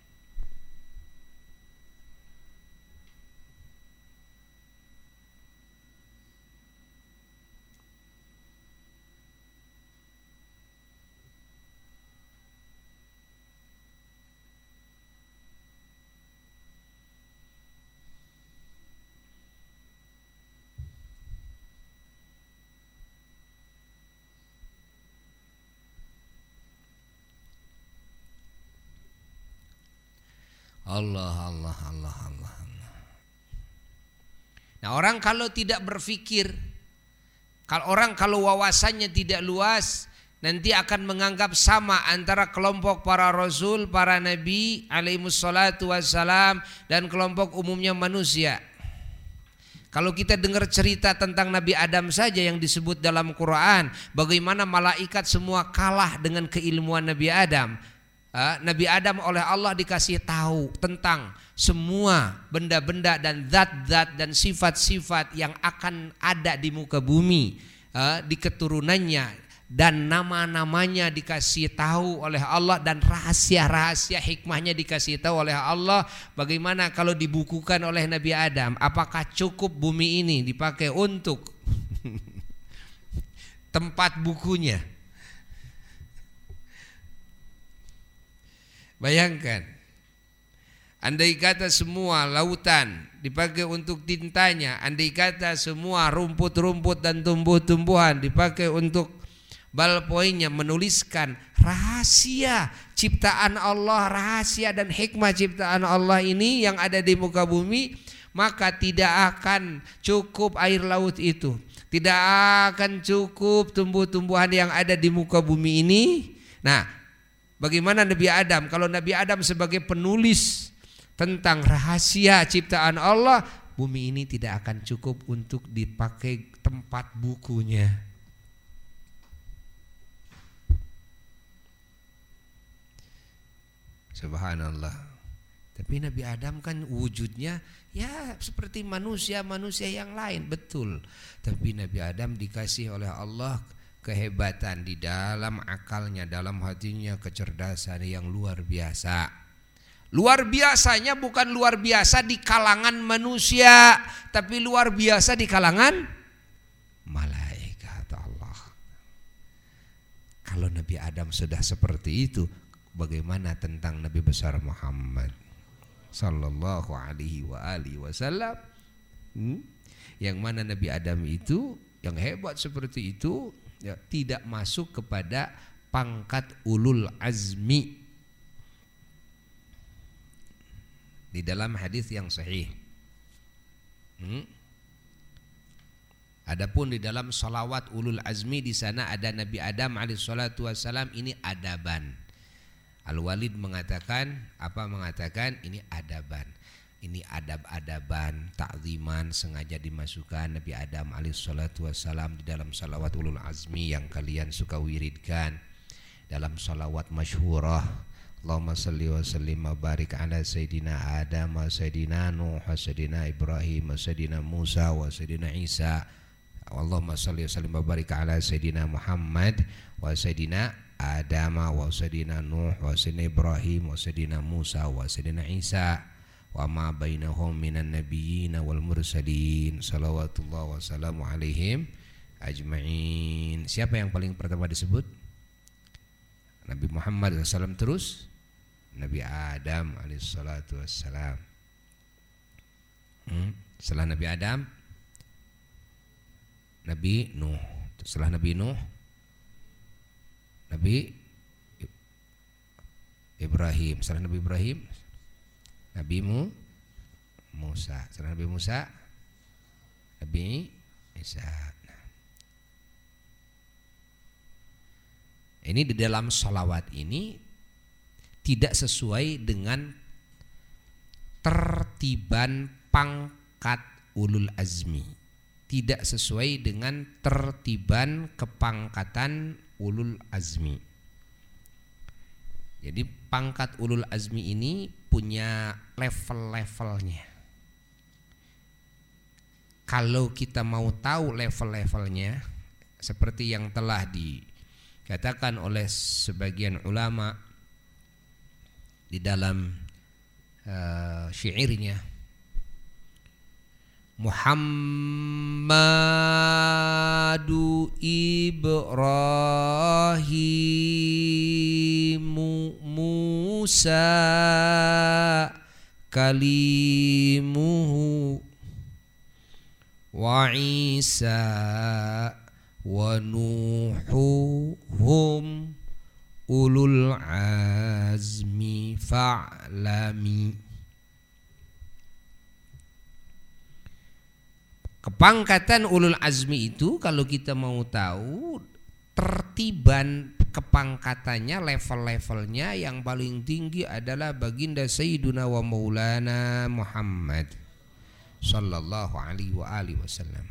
Allah. Nah, orang kalau tidak berfikir, kalau wawasannya tidak luas, nanti akan menganggap sama antara kelompok para rasul, para nabi alaihissalatu wassalam dan kelompok umumnya manusia. Kalau kita dengar cerita tentang Nabi Adam saja yang disebut dalam Quran, bagaimana malaikat semua kalah dengan keilmuan Nabi Adam. Nabi Adam oleh Allah dikasih tahu tentang semua benda-benda dan zat-zat dan sifat-sifat yang akan ada di muka bumi, di keturunannya, dan nama-namanya dikasih tahu oleh Allah, dan rahasia-rahasia hikmahnya dikasih tahu oleh Allah. Bagaimana kalau dibukukan oleh Nabi Adam? Apakah cukup bumi ini dipakai untuk tempat bukunya? Bayangkan, andai kata semua lautan dipakai untuk tintanya, andai kata semua rumput-rumput dan tumbuh-tumbuhan dipakai untuk ballpointnya menuliskan rahasia ciptaan Allah, rahasia dan hikmah ciptaan Allah ini yang ada di muka bumi, maka tidak akan cukup air laut itu, tidak akan cukup tumbuh-tumbuhan yang ada di muka bumi ini. Nah, bagaimana Nabi Adam? Kalau Nabi Adam sebagai penulis tentang rahasia ciptaan Allah, bumi ini tidak akan cukup untuk dipakai tempat bukunya. Subhanallah. Tapi Nabi Adam kan wujudnya ya seperti manusia-manusia yang lain, betul. Tapi Nabi Adam dikasih oleh Allah kehebatan di dalam akalnya, dalam hatinya, kecerdasan yang luar biasa. Luar biasanya bukan luar biasa di kalangan manusia, tapi luar biasa di kalangan malaikat Allah. Kalau Nabi Adam sudah seperti itu, bagaimana tentang Nabi besar Muhammad sallallahu alaihi wasallam? Yang mana Nabi Adam itu yang hebat seperti itu, ya, tidak masuk kepada pangkat ulul azmi. Di dalam hadis yang sahih. Adapun di dalam salawat ulul azmi, di sana ada Nabi Adam alaihissalatu wassalam, ini adaban. Al-Walid mengatakan ini adaban. Ini adab-adaban, ta'ziman, sengaja dimasukkan Nabi Adam alaihissalatu wassalam di dalam salawat ulul azmi yang kalian suka wiridkan. Dalam salawat masyhurah, Allahumma salli wa sallim wa barik ala Sayyidina Adam wa Sayyidina Nuh wa Sayyidina Ibrahim wa Sayyidina Musa wa Sayyidina Isa. Allahumma salli wa sallim wa barik ala Sayyidina Muhammad wa Sayyidina Adam wa Sayyidina Nuh wa Sayyidina Ibrahim wa Sayyidina Musa wa Sayyidina Isa wa ma bainahum minan nabiyyin wal mursalin. Salawatullah wa salamu alaihim ajma'in. Siapa yang paling pertama disebut? Nabi Muhammad SAW, terus Nabi Adam alaihissalatu wassalam. Setelah Nabi Adam, Nabi Nuh. Setelah Nabi Nuh, Nabi Ibrahim. Setelah Nabi Ibrahim, Nabi Musa. Setelah Nabi Musa, Nabi Isa. Ini di dalam salawat ini tidak sesuai dengan tertiban pangkat ulul azmi, tidak sesuai dengan tertiban kepangkatan ulul azmi. Jadi pangkat ulul azmi ini punya level-levelnya. Kalau kita mau tahu level-levelnya, seperti yang telah dikatakan oleh sebagian ulama di dalam syairnya, Muhammadu Ibrahimu Musa kalimuhu wa Isa wa Nuhuhum ulul azmi fa'lami. Kepangkatan ulul azmi itu kalau kita mau tahu tertiban kepangkatannya, level-levelnya, yang paling tinggi adalah baginda Sayyiduna wa Maulana Muhammad sallallahu alaihi wasallam.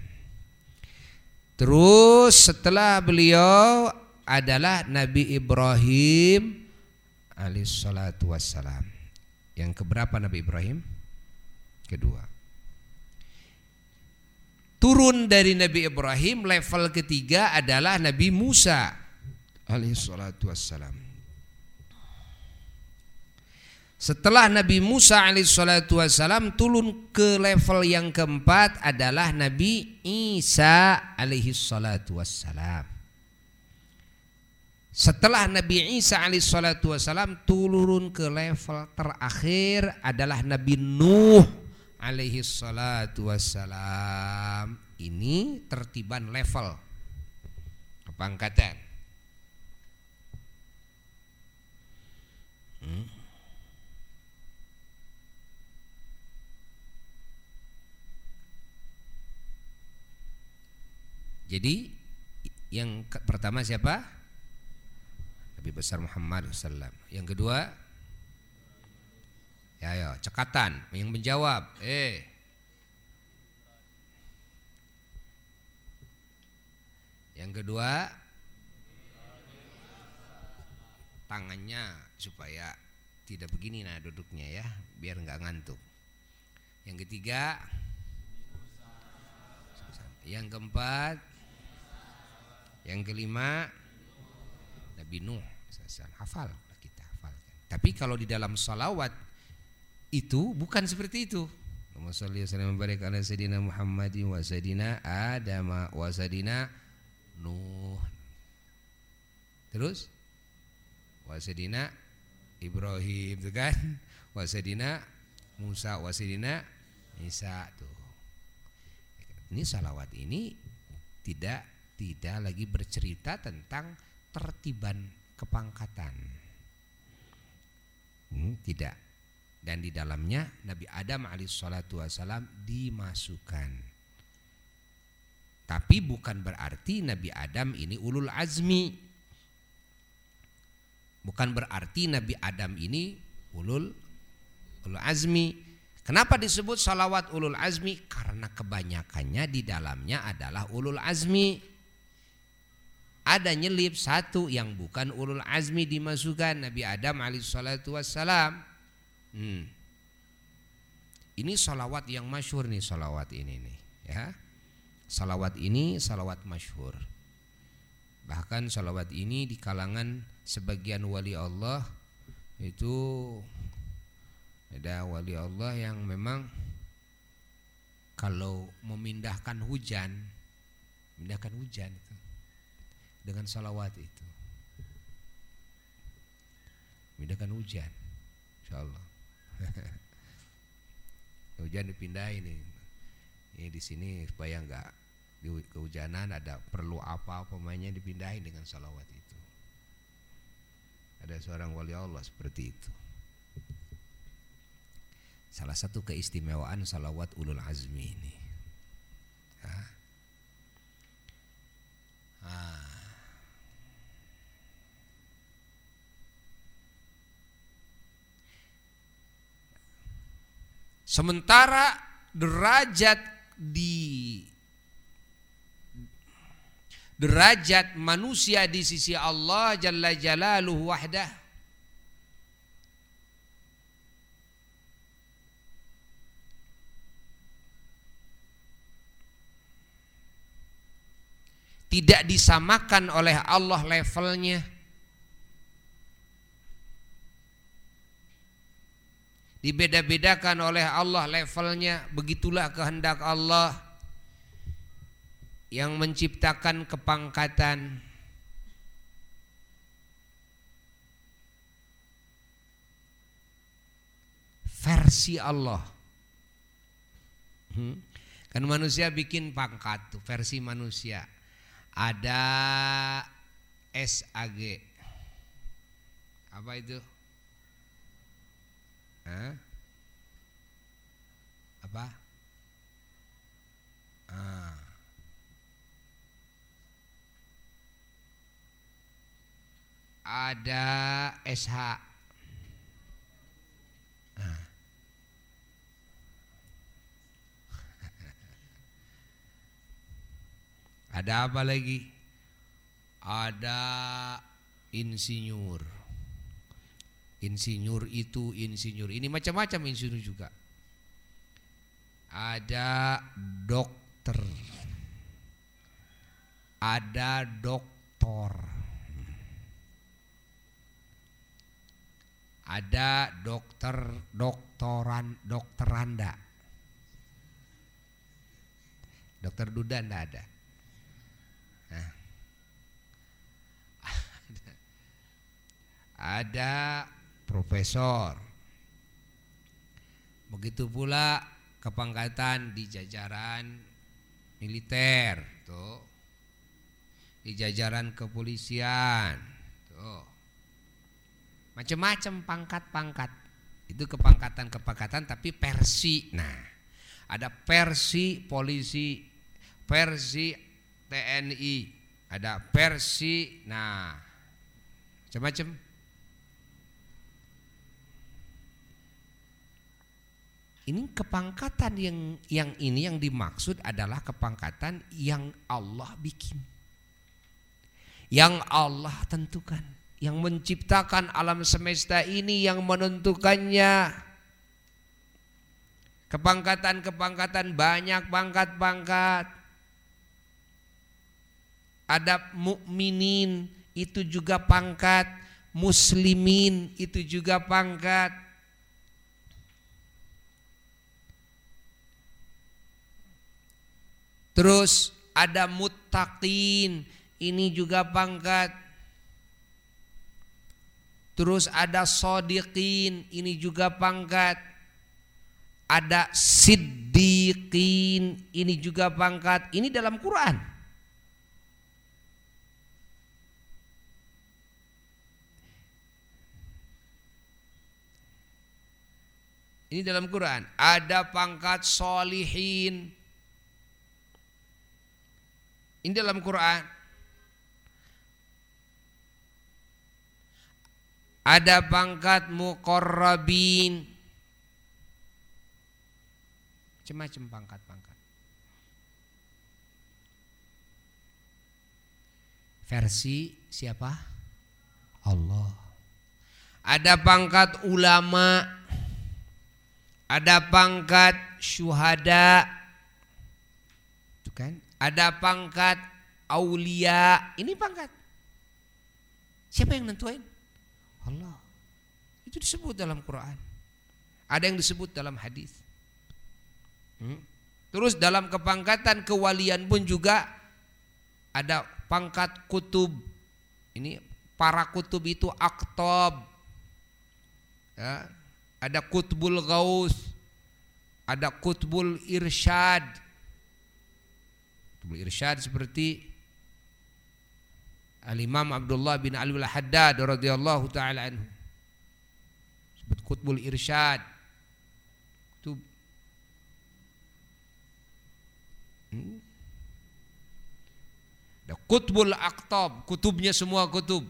Terus setelah beliau adalah Nabi Ibrahim alaihissalatu wassalam. Yang keberapa Nabi Ibrahim? Kedua. Turun dari Nabi Ibrahim, level ketiga adalah Nabi Musa alaihissalatu wassalam. Setelah Nabi Musa alaihissalatu wassalam, turun ke level yang keempat adalah Nabi Isa alaihissalatu wassalam. Setelah Nabi Isa alaihissalatu wassalam, turun ke level terakhir adalah Nabi Nuh alaihissalatu wassalam. Ini tertiban level kepangkatan. Jadi yang pertama siapa? Nabi besar Muhammad SAW. Yang kedua, ya cekatan yang menjawab. Yang kedua, tangannya supaya tidak begini nah duduknya ya, biar nggak ngantuk. Yang ketiga, yang keempat, yang kelima, Nabi Nuh. Hafal kita hafalkan. Tapi kalau di dalam salawat itu bukan seperti itu. Allahumma shalli wa sallim wa barik ala sayyidina Muhammadin wa sayyidina Adam wa sayyidina Nuh. Terus wa sayyidina Ibrahim, itu kan? Wa sayyidina Musa wa sayyidina Isa tuh. Ini salawat ini tidak lagi bercerita tentang tertiban kepangkatan. Tidak. Dan di dalamnya Nabi Adam alaihissalatu wassalam dimasukkan. Tapi bukan berarti Nabi Adam ini ulul azmi. Bukan berarti Nabi Adam ini ulul azmi. Kenapa disebut salawat ulul azmi? Karena kebanyakannya di dalamnya adalah ulul azmi. Ada nyelip satu yang bukan ulul azmi dimasukkan, Nabi Adam alaihissalatu wassalam. Ini salawat yang masyhur nih, salawat ini nih, ya. Salawat ini salawat masyhur. Bahkan salawat ini di kalangan sebagian wali Allah itu ada wali Allah yang memang kalau memindahkan hujan itu dengan salawat itu. Memindahkan hujan, insyaallah. Hujan dipindahin nih. Ini di sini supaya enggak di kehujanan ada perlu apa mainnya dipindahin dengan salawat itu. Ada seorang wali Allah seperti itu. Salah satu keistimewaan salawat ulul azmi ini. Sementara derajat manusia di sisi Allah Jalla Jalaluhu wahdah tidak disamakan oleh Allah levelnya. Dibeda-bedakan oleh Allah levelnya. Begitulah kehendak Allah yang menciptakan kepangkatan. Versi Allah. Kan manusia bikin pangkat tuh, versi manusia. Ada SAG. Apa itu? Apa? Ada SH. Ada apa lagi? Ada insinyur. Insinyur itu, insinyur ini, macam-macam insinyur juga. Ada dokter. Ada doktor. Ada dokteranda. Dokter Duda enggak ada. Ada profesor. Begitu pula kepangkatan di jajaran militer, tuh. Di jajaran kepolisian, tuh. Macam-macam pangkat-pangkat. Itu kepangkatan tapi versi. Nah, ada versi polisi, versi TNI, ada versi, nah, macam-macam. Ini kepangkatan yang dimaksud adalah kepangkatan yang Allah bikin, yang Allah tentukan, yang menciptakan alam semesta ini, yang menentukannya. Kepangkatan banyak pangkat. Ada mukminin, itu juga pangkat. Muslimin, itu juga pangkat. Terus ada muttaqin, ini juga pangkat. Terus ada shodiqin, ini juga pangkat. Ada siddiqin, ini juga pangkat. Ini dalam Quran. Ini dalam Quran. Ada pangkat sholihin. Ini dalam Quran. Ada pangkat muqarrabin. Macam-macam pangkat-pangkat. Versi siapa? Allah. Ada pangkat ulama. Ada pangkat syuhada. Itu kan? Ada pangkat aulia. Ini pangkat. Siapa yang nentuin? Allah. Itu disebut dalam Quran. Ada yang disebut dalam hadis. Terus dalam kepangkatan kewalian pun juga ada pangkat kutub. Ini para kutub itu aktob. Ya, ada kutbul gaus, ada kutbul irsyad. Kutbul irsyad seperti Al-Imam Abdullah bin Ali al-Haddad radhiyallahu taala anhu. Sebut kutbul irsyad. Itu ada kutbul aktab, kutubnya semua kutub.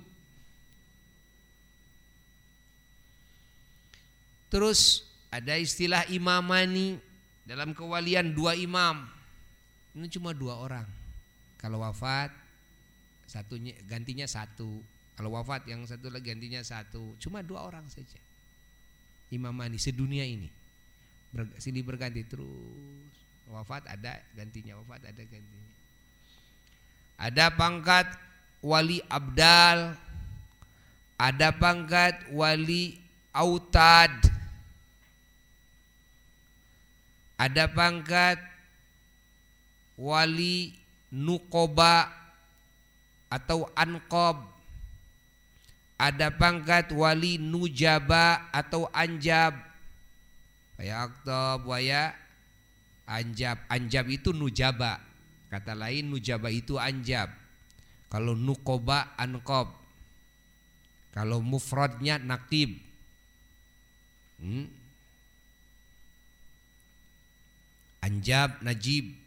Terus ada istilah imamani. Dalam kewalian 2 imam. Ini cuma 2 orang. Kalau wafat satunya gantinya 1. Kalau wafat yang satu lagi gantinya 1. Cuma 2 orang saja. Imamani sedunia ini. Silih berganti terus. Wafat ada gantinya, wafat ada gantinya. Ada pangkat wali abdal. Ada pangkat wali autad. Ada pangkat wali nukoba atau anqob. Ada pangkat wali nujaba atau anjab. Waya aktob, waya anjab. Anjab itu nujaba. Kata lain nujaba itu anjab. Kalau nukoba anqob. Kalau mufradnya nakib. Anjab, najib.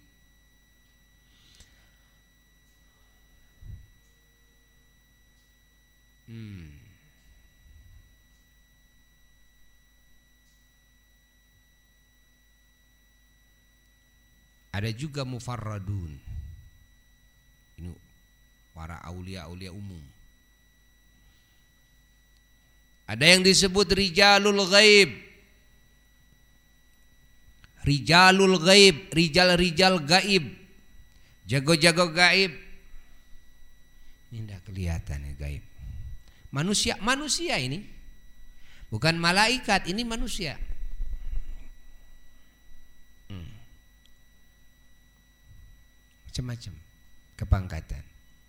Ada juga mufarradun. Ini para aulia-aulia umum. Ada yang disebut rijalul ghaib. Rijalul ghaib, rijal-rijal gaib. Jago-jago gaib. Ini tidak kelihatan ya gaib. Manusia ini. Bukan malaikat, ini manusia. Macam-macam kepangkatan.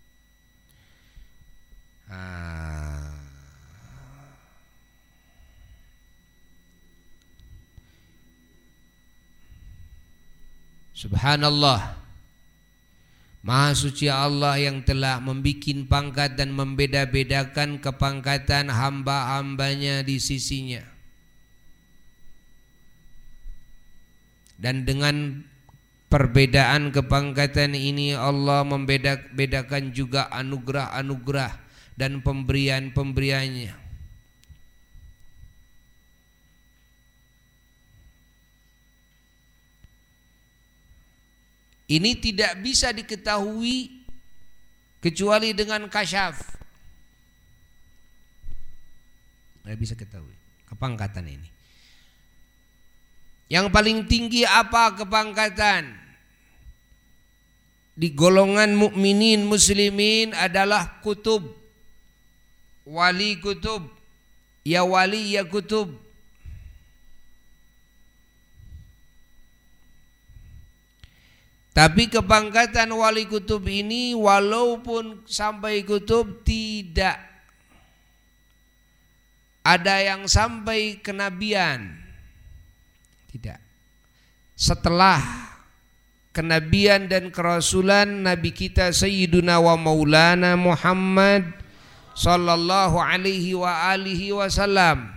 Subhanallah, Maha suci Allah yang telah membikin pangkat dan membeda-bedakan kepangkatan hamba-hambanya di sisinya. Dan dengan perbedaan kepangkatan ini Allah membedakan juga anugerah-anugerah dan pemberian-pemberiannya. Ini tidak bisa diketahui kecuali dengan kasyaf. Tidak bisa ketahui kepangkatan ini. Yang paling tinggi apa kepangkatan di golongan mukminin muslimin adalah kutub. Wali kutub. Ya wali ya kutub. Tapi kepangkatan wali kutub ini walaupun sampai kutub tidak ada yang sampai kenabian. Tidak. Setelah kenabian dan kerasulan Nabi kita Sayyiduna wa Maulana Muhammad sallallahu alaihi wa alihi wasallam.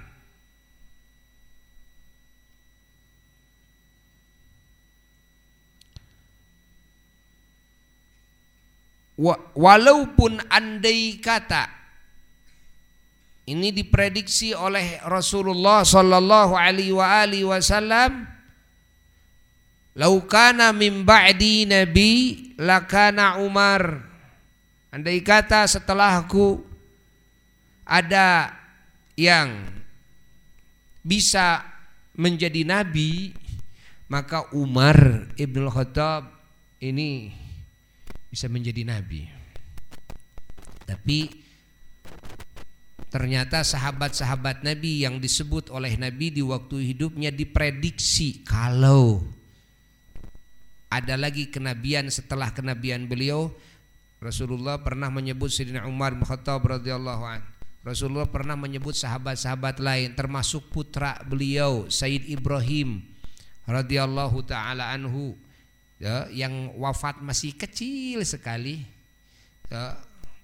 Walaupun andai kata ini diprediksi oleh Rasulullah sallallahu alaihi wa alihi wasallam, lau kana min ba'di nabi lakana Umar. Andai kata setelahku ada yang bisa menjadi nabi, maka Umar Ibnul Khattab ini bisa menjadi nabi. Tapi ternyata sahabat-sahabat Nabi yang disebut oleh Nabi di waktu hidupnya diprediksi kalau ada lagi kenabian setelah kenabian beliau. Rasulullah pernah menyebut Sayyidina Umar bin Khattab radhiyallahu anhu. Rasulullah pernah menyebut sahabat-sahabat lain termasuk putra beliau Sayyid Ibrahim radhiyallahu taala anhu, ya, yang wafat masih kecil sekali. Ya,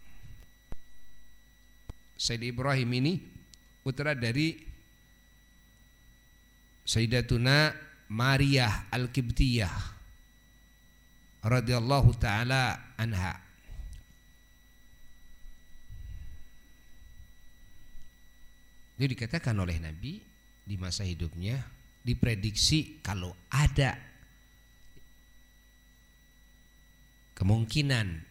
Sayyid Ibrahim ini putra dari Sayyidatuna Maryah Al-Qibtiyah radhiyallahu taala anha. Itu dikatakan oleh Nabi di masa hidupnya, diprediksi kalau ada kemungkinan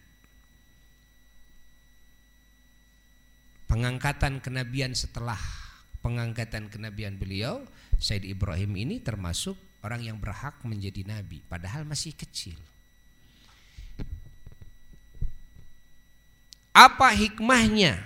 pengangkatan kenabian setelah pengangkatan kenabian beliau, Sayyid Ibrahim ini termasuk orang yang berhak menjadi nabi padahal masih kecil. Apa hikmahnya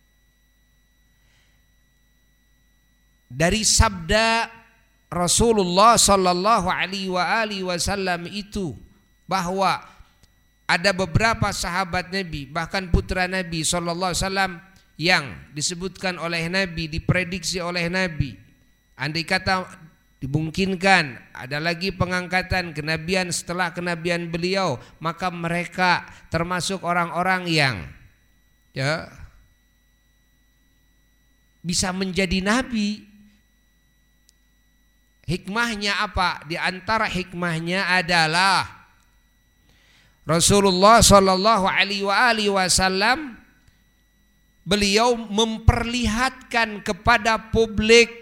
dari sabda Rasulullah sallallahu alaihi wasallam itu, bahwa ada beberapa sahabat Nabi bahkan putra Nabi sallallahu alaihi wasallam yang disebutkan oleh Nabi, diprediksi oleh Nabi, andai kata dimungkinkan ada lagi pengangkatan kenabian setelah kenabian beliau, maka mereka termasuk orang-orang yang ya bisa menjadi nabi. Hikmahnya apa? Di antara hikmahnya adalah Rasulullah sallallahu alaihi wasallam beliau memperlihatkan kepada publik,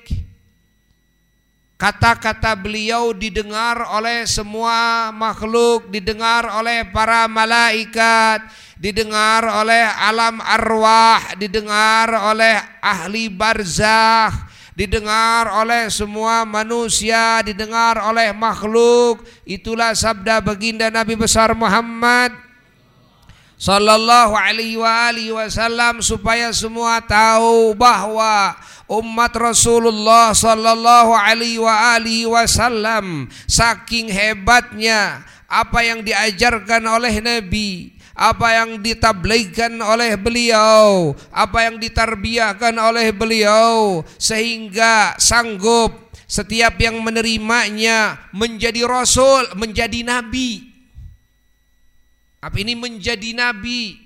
kata-kata beliau didengar oleh semua makhluk, didengar oleh para malaikat, didengar oleh alam arwah, didengar oleh ahli barzakh, didengar oleh semua manusia, didengar oleh makhluk. Itulah sabda baginda Nabi besar Muhammad sallallahu alaihi wasallam, supaya semua tahu bahwa umat Rasulullah sallallahu alaihi wasallam saking hebatnya apa yang diajarkan oleh Nabi, apa yang ditabligkan oleh beliau, apa yang ditarbiyahkan oleh beliau, sehingga sanggup setiap yang menerimanya menjadi rasul, menjadi nabi. Apa ini menjadi nabi?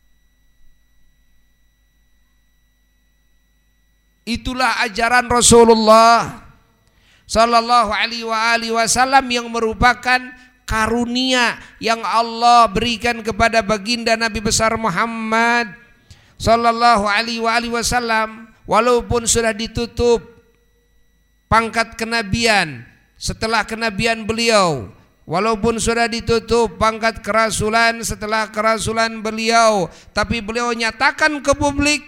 Itulah ajaran Rasulullah sallallahu alaihi wasallam yang merupakan karunia yang Allah berikan kepada baginda Nabi besar Muhammad sallallahu alaihi wasallam. Walaupun sudah ditutup pangkat kenabian setelah kenabian beliau, walaupun sudah ditutup pangkat kerasulan setelah kerasulan beliau, tapi beliau nyatakan ke publik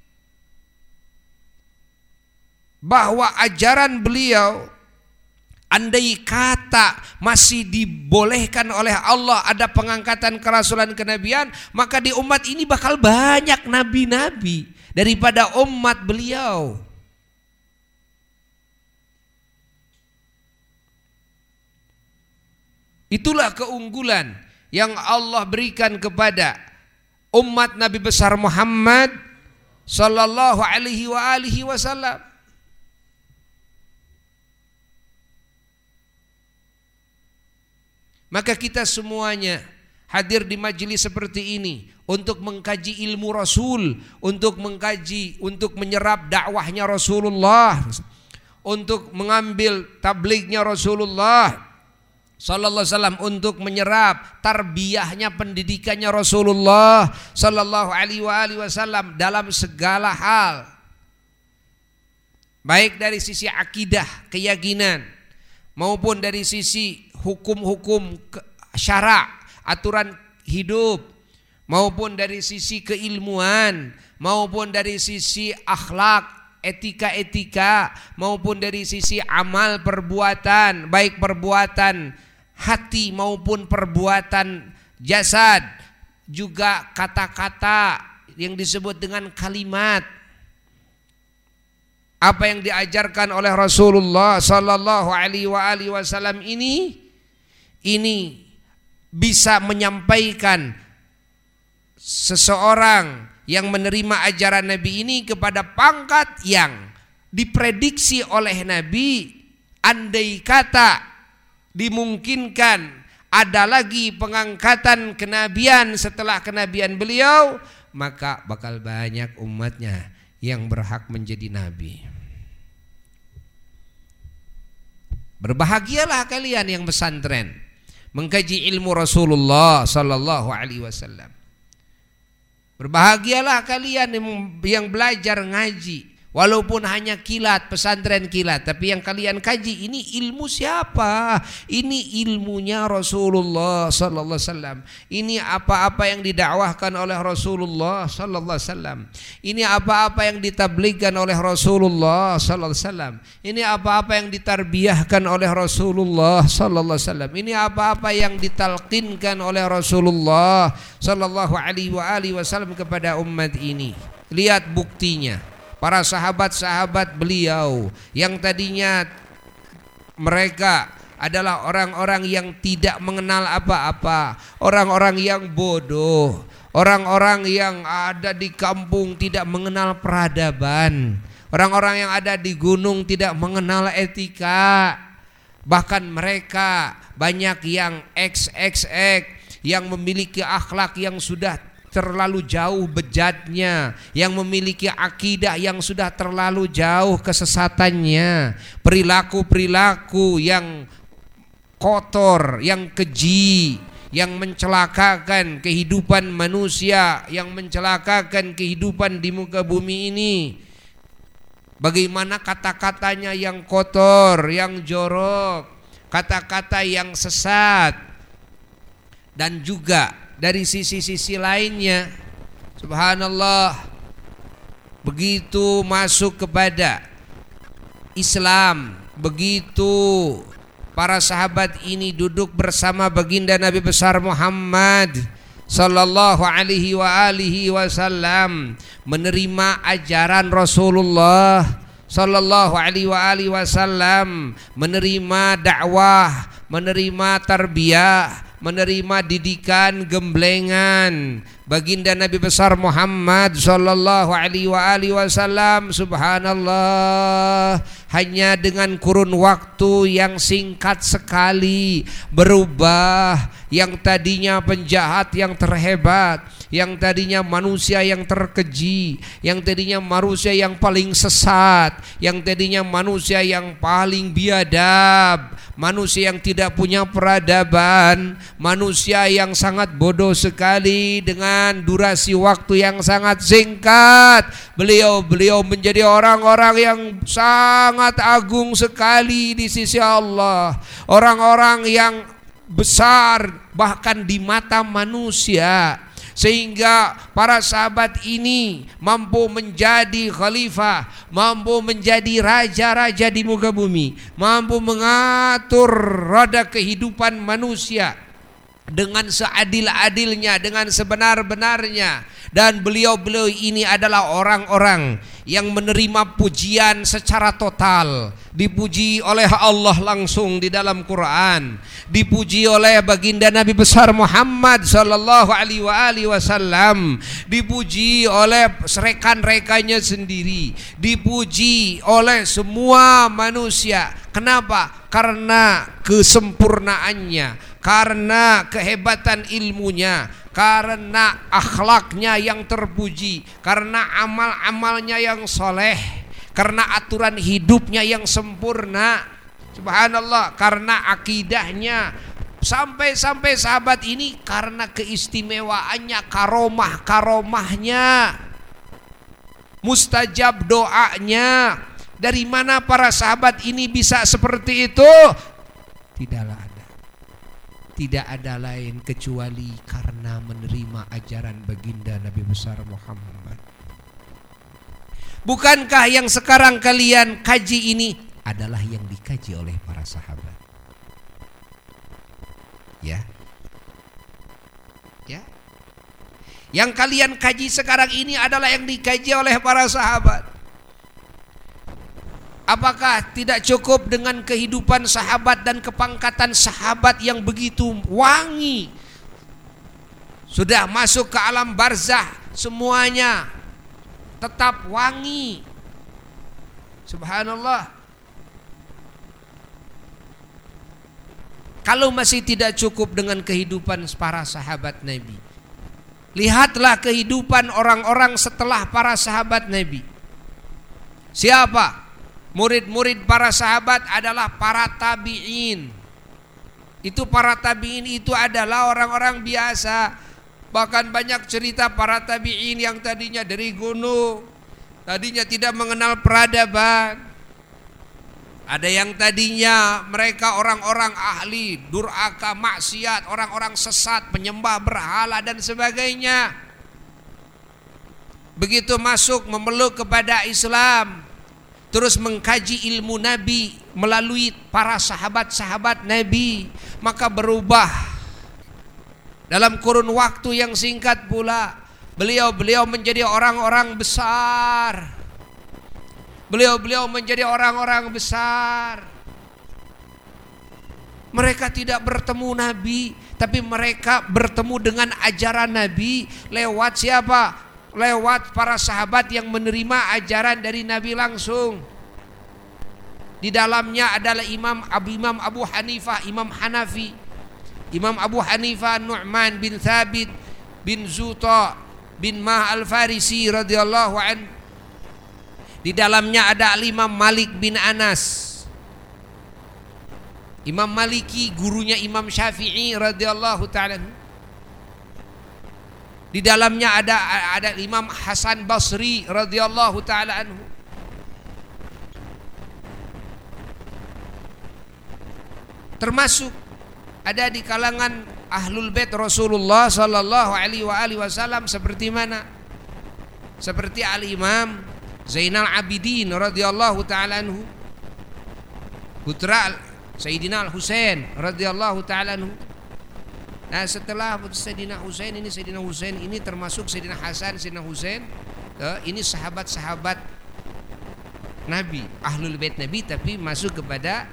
bahwa ajaran beliau, andai kata masih dibolehkan oleh Allah ada pengangkatan kerasulan kenabian, maka di umat ini bakal banyak nabi-nabi daripada umat beliau. Itulah keunggulan yang Allah berikan kepada umat Nabi besar Muhammad sallallahu alaihi wasallam. Maka kita semuanya hadir di majelis seperti ini untuk mengkaji ilmu Rasul, untuk mengkaji, untuk menyerap dakwahnya Rasulullah, untuk mengambil tablignya Rasulullah sallallahu alaihi wasallam, untuk menyerap tarbiyahnya, pendidikannya Rasulullah sallallahu alaihi wasallam dalam segala hal, baik dari sisi akidah, keyakinan, maupun dari sisi hukum-hukum syara', aturan hidup, maupun dari sisi keilmuan, maupun dari sisi akhlak, etika-etika, maupun dari sisi amal perbuatan, baik perbuatan hati maupun perbuatan jasad, juga kata-kata yang disebut dengan kalimat. Apa yang diajarkan oleh Rasulullah sallallahu alaihi wasallam ini bisa menyampaikan seseorang yang menerima ajaran Nabi ini kepada pangkat yang diprediksi oleh Nabi, andai kata dimungkinkan ada lagi pengangkatan kenabian setelah kenabian beliau, maka bakal banyak umatnya yang berhak menjadi nabi. Berbahagialah kalian yang pesantren, mengkaji ilmu Rasulullah sallallahu alaihi wasallam. Berbahagialah kalian yang belajar ngaji, walaupun hanya kilat, pesantren kilat, tapi yang kalian kaji ini ilmu siapa? Ini ilmunya Rasulullah sallallahu alaihi wasallam. Ini apa-apa yang didakwahkan oleh Rasulullah sallallahu alaihi wasallam. Ini apa-apa yang ditabligkan oleh Rasulullah sallallahu alaihi wasallam. Ini apa-apa yang ditarbiyahkan oleh Rasulullah sallallahu alaihi wasallam. Ini apa-apa yang ditalqinkan oleh Rasulullah sallallahu alaihi wasallam kepada umat ini. Lihat buktinya. Para sahabat-sahabat beliau yang tadinya mereka adalah orang-orang yang tidak mengenal apa-apa, orang-orang yang bodoh, orang-orang yang ada di kampung tidak mengenal peradaban, orang-orang yang ada di gunung tidak mengenal etika. Bahkan mereka banyak yang XXX, yang memiliki akhlak yang sudah terlalu jauh bejatnya, yang memiliki akidah yang sudah terlalu jauh kesesatannya, perilaku-perilaku yang kotor, yang keji, yang mencelakakan kehidupan manusia, yang mencelakakan kehidupan di muka bumi ini. Bagaimana kata-katanya yang kotor, yang jorok, kata-kata yang sesat. Dan juga dari sisi-sisi lainnya, subhanallah, begitu masuk kepada Islam, begitu para sahabat ini duduk bersama baginda Nabi besar Muhammad sallallahu alaihi wasallam, menerima ajaran Rasulullah sallallahu alaihi wasallam, menerima dakwah, menerima tarbiyah, menerima didikan gemblengan baginda Nabi besar Muhammad sallallahu alaihi wasallam. Subhanallah, hanya dengan kurun waktu yang singkat sekali berubah. Yang tadinya penjahat yang terhebat, yang tadinya manusia yang terkeji, yang tadinya manusia yang paling sesat, yang tadinya manusia yang paling biadab, manusia yang tidak punya peradaban, manusia yang sangat bodoh sekali, dengan durasi waktu yang sangat singkat beliau menjadi orang-orang yang sangat agung sekali di sisi Allah, orang-orang yang besar bahkan di mata manusia, sehingga para sahabat ini mampu menjadi khalifah, mampu menjadi raja-raja di muka bumi, mampu mengatur roda kehidupan manusia dengan seadil-adilnya, dengan sebenar-benarnya. Dan beliau-beliau ini adalah orang-orang yang menerima pujian secara total, dipuji oleh Allah langsung di dalam Quran, dipuji oleh baginda Nabi besar Muhammad sallallahu alaihi wasallam, dipuji oleh rekan-rekannya sendiri, dipuji oleh semua manusia. Kenapa? Karena kesempurnaannya, karena kehebatan ilmunya, karena akhlaknya yang terpuji, karena amal-amalnya yang soleh, karena aturan hidupnya yang sempurna. Subhanallah, karena akidahnya. Sampai-sampai sahabat ini karena keistimewaannya, karomahnya, mustajab doanya. Dari mana para sahabat ini bisa seperti itu? Tidak ada lain kecuali karena menerima ajaran baginda Nabi besar Muhammad. Bukankah yang sekarang kalian kaji ini adalah yang dikaji oleh para sahabat? Ya. Yang kalian kaji sekarang ini adalah yang dikaji oleh para sahabat. Apakah tidak cukup dengan kehidupan sahabat dan kepangkatan sahabat yang begitu wangi? Sudah masuk ke alam barzah, semuanya tetap wangi. Subhanallah. Kalau masih tidak cukup dengan kehidupan para sahabat Nabi, lihatlah kehidupan orang-orang setelah para sahabat Nabi. Siapa? Murid-murid para sahabat adalah para tabi'in. Itu para tabi'in itu adalah orang-orang biasa. Bahkan banyak cerita para tabi'in yang tadinya dari gunung, tadinya tidak mengenal peradaban. Ada yang tadinya mereka orang-orang ahli durhaka, maksiat, orang-orang sesat, penyembah berhala dan sebagainya. Begitu masuk memeluk kepada Islam, terus mengkaji ilmu Nabi melalui para sahabat-sahabat Nabi, maka berubah. Dalam kurun waktu yang singkat pula, beliau menjadi orang-orang besar. Beliau menjadi orang-orang besar. Mereka tidak bertemu Nabi, tapi mereka bertemu dengan ajaran Nabi lewat siapa? Lewat para sahabat yang menerima ajaran dari Nabi langsung. Di dalamnya adalah Imam Abu Hanifah, Imam Hanafi. Imam Abu Hanifah Nu'man bin Thabit bin Zuta bin Mah al-Farisi radhiyallahu an. Di dalamnya ada Imam Malik bin Anas. Imam Maliki gurunya Imam Syafi'i radhiyallahu ta'ala. Di dalamnya ada Imam Hasan Basri radhiyallahu ta'ala anhu. Termasuk ada di kalangan Ahlul Bait Rasulullah sallallahu alaihi wasallam seperti mana? Seperti Al-Imam Zainal Abidin radhiyallahu ta'ala anhu, putra Sayyidina Al-Husain radhiyallahu ta'ala anhu. Nah, setelah Sayyidina Husain ini termasuk Sayyidina Hasan, Sayyidina Husain, ini sahabat-sahabat Nabi, Ahlul Bait Nabi, tapi masuk kepada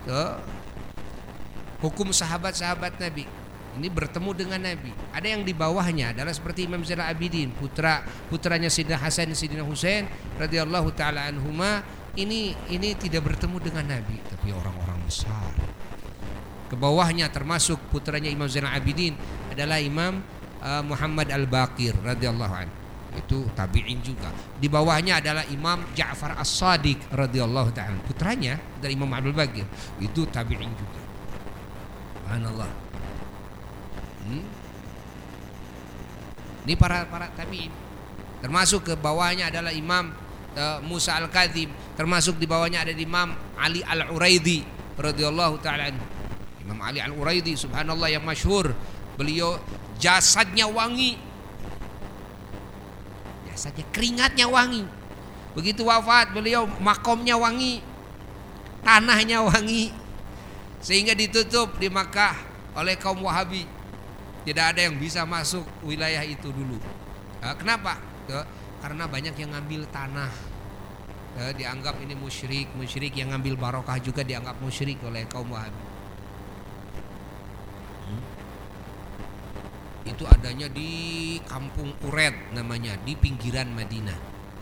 hukum sahabat-sahabat Nabi. Ini bertemu dengan Nabi. Ada yang di bawahnya adalah seperti Imam Zainal Abidin, putranya Sayyidina Hasan dan Sayyidina Husain radhiyallahu ta'ala anhuma. Ini tidak bertemu dengan Nabi, tapi orang-orang besar. Ke bawahnya termasuk putranya Imam Zainal Abidin adalah Imam Muhammad Al-Baqir radhiyallahu anhu. Itu tabi'in juga. Di bawahnya adalah Imam Ja'far As-Sadiq radhiyallahu ta'ala, putranya dari Imam Abdul Baqir. Itu tabi'in juga. Subhanallah. Ini para tabi'in. Termasuk ke bawahnya adalah Imam Musa Al-Kadzim, termasuk di bawahnya ada Imam Ali Al-Uraidi radhiyallahu ta'ala anhu. Imam Ali Al-Uraidi subhanallah yang masyhur, beliau jasadnya wangi. Jasadnya, keringatnya wangi. Begitu wafat beliau makomnya wangi, tanahnya wangi, sehingga ditutup di Makkah oleh kaum Wahabi. Tidak ada yang bisa masuk wilayah itu dulu. Kenapa? Karena banyak yang ngambil tanah. dianggap ini musyrik yang ngambil barokah juga dianggap musyrik oleh kaum Wahabi. Itu adanya di Kampung Ured namanya, di pinggiran Madinah.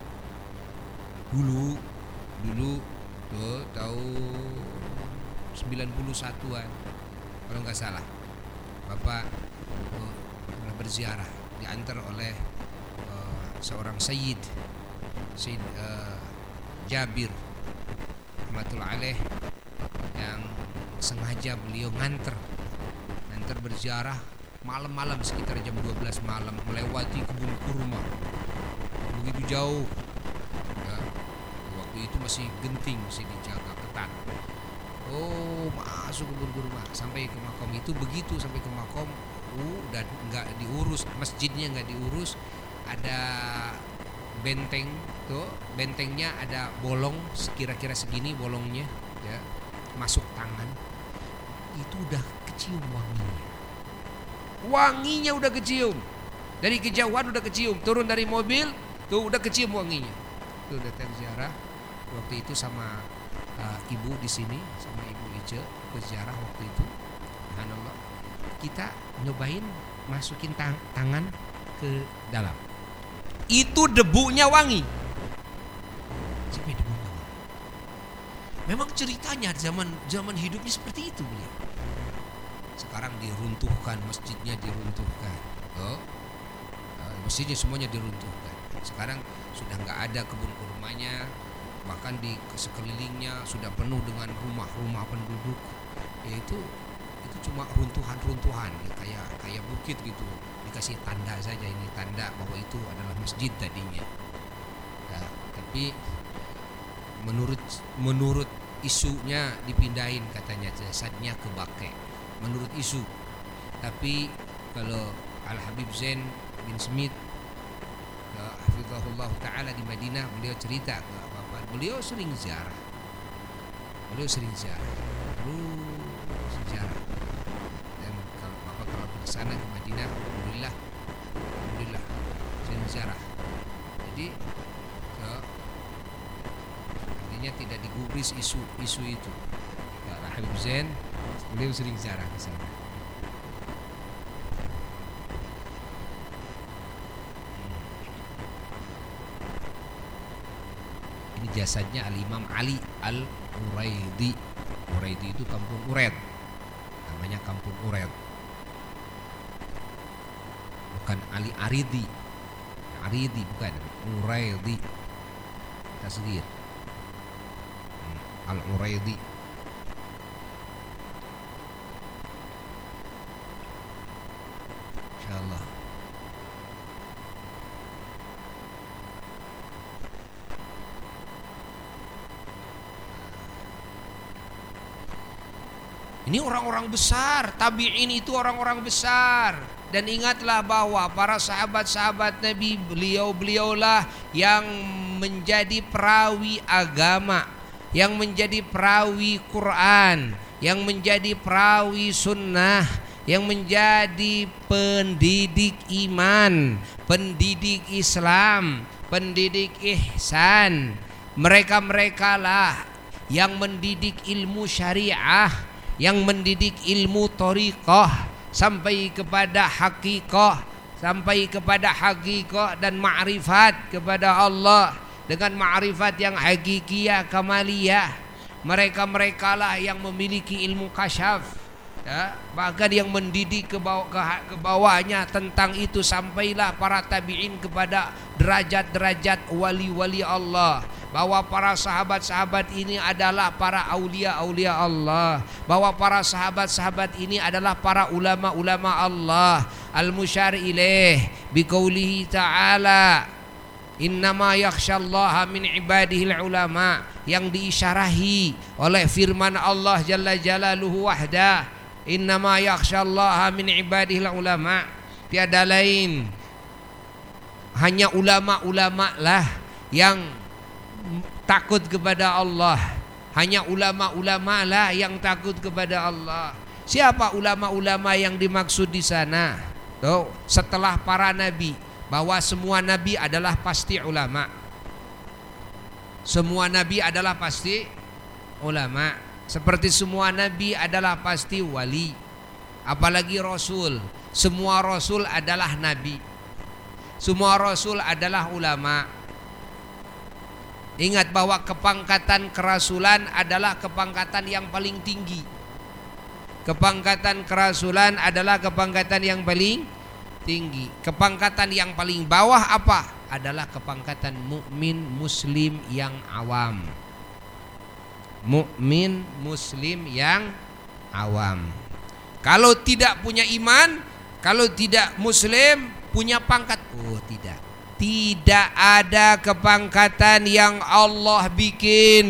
Dulu tuh tahun 91-an kalau nggak salah. Bapak berziarah, diantar oleh seorang Sayyid Jabir rahmatullah alaih, yang sengaja beliau nganter berziarah malam-malam sekitar jam 12 malam, melewati kebun kurma begitu jauh ya. Waktu itu masih genting, masih dijaga ketat. Masuk kebun kurma sampai ke makom itu. Begitu sampai ke makom dan nggak diurus, masjidnya nggak diurus, ada benteng tuh, bentengnya ada bolong kira-kira segini bolongnya ya, masuk tangan itu udah kecium wanginya udah kecium dari kejauhan, udah kecium, turun dari mobil tuh udah kecium wanginya. Tuh datang ziarah waktu itu sama ibu di sini, sama ibu Ice ke ziarah waktu itu. Subhanallah, kita nyobain masukin tangan ke dalam, itu debunya wangi. Sampai debunya wangi. Memang ceritanya zaman hidupnya seperti itu beliau. Sekarang diruntuhkan, masjidnya diruntuhkan. Masjidnya semuanya diruntuhkan. Sekarang sudah nggak ada kebun kurmanya, bahkan di sekelilingnya sudah penuh dengan rumah-rumah penduduk. Itu cuma runtuhan-runtuhan ya, kayak bukit gitu. Dikasih tanda saja, ini tanda bahwa itu adalah masjid tadinya. Ya, tapi menurut isunya dipindahin katanya jasadnya ke Baqi, menurut isu. Tapi kalau Al Habib Zain bin Smith hafizahullah taala di Madinah, beliau cerita ke bapak, beliau sering ziarah. Dan kalau bapak ke sana ke Madinah, alhamdulillah sering ziarah. Jadi artinya tidak digubris isu itu. Al Habib Zain beliau sering ziarah ke sana. Ini jasadnya Al-Imam Ali Al-Uraidi. Uraidi itu kampung Ured. Namanya kampung Ured. Bukan Ali Aridi. Aridi bukan, Uraidi. Tasghir. Al-Uraidi. Insyaallah. Ini orang-orang besar, tabi'in itu orang-orang besar. Dan ingatlah bahwa para sahabat-sahabat Nabi, beliau-beliaulah yang menjadi perawi agama, yang menjadi perawi Quran, yang menjadi perawi sunnah, yang menjadi pendidik iman, pendidik Islam, pendidik ihsan. Mereka-mereka lah yang mendidik ilmu syariah, yang mendidik ilmu thariqah sampai kepada hakikah, dan ma'rifat kepada Allah dengan ma'rifat yang hakikiyah kamaliyah. Mereka lah yang memiliki ilmu kasyaf ya, bahkan yang mendidik ke bawahnya tentang itu, sampailah para tabi'in kepada derajat-derajat wali-wali Allah, bahwa para sahabat-sahabat ini adalah para aulia-aulia Allah, bahwa para sahabat-sahabat ini adalah para ulama-ulama Allah. Al-musyar ilaih biqaulihi ta'ala, innama yakhsyallaha min ibadihil ulama, yang diisyarahi oleh firman Allah jalla jalaluhu wahdah, innama yakhsyallaha min ibadihil ulama. Tiada lain, hanya ulama-ulama lah yang takut kepada Allah. Hanya ulama-ulama lah yang takut kepada Allah. Siapa ulama-ulama yang dimaksud di sana? Tuh, setelah para nabi, bahwa semua nabi adalah pasti ulama. Semua nabi adalah pasti ulama. Seperti semua nabi adalah pasti wali. Apalagi rasul. Semua rasul adalah nabi. Semua rasul adalah ulama. Ingat bahwa kepangkatan kerasulan adalah kepangkatan yang paling tinggi. Kepangkatan kerasulan adalah kepangkatan yang paling tinggi. Kepangkatan yang paling bawah apa? Adalah kepangkatan mukmin muslim yang awam. Mukmin muslim yang awam. Kalau tidak punya iman, kalau tidak muslim, punya pangkat? Oh, tidak. Tidak ada kepangkatan yang Allah bikin.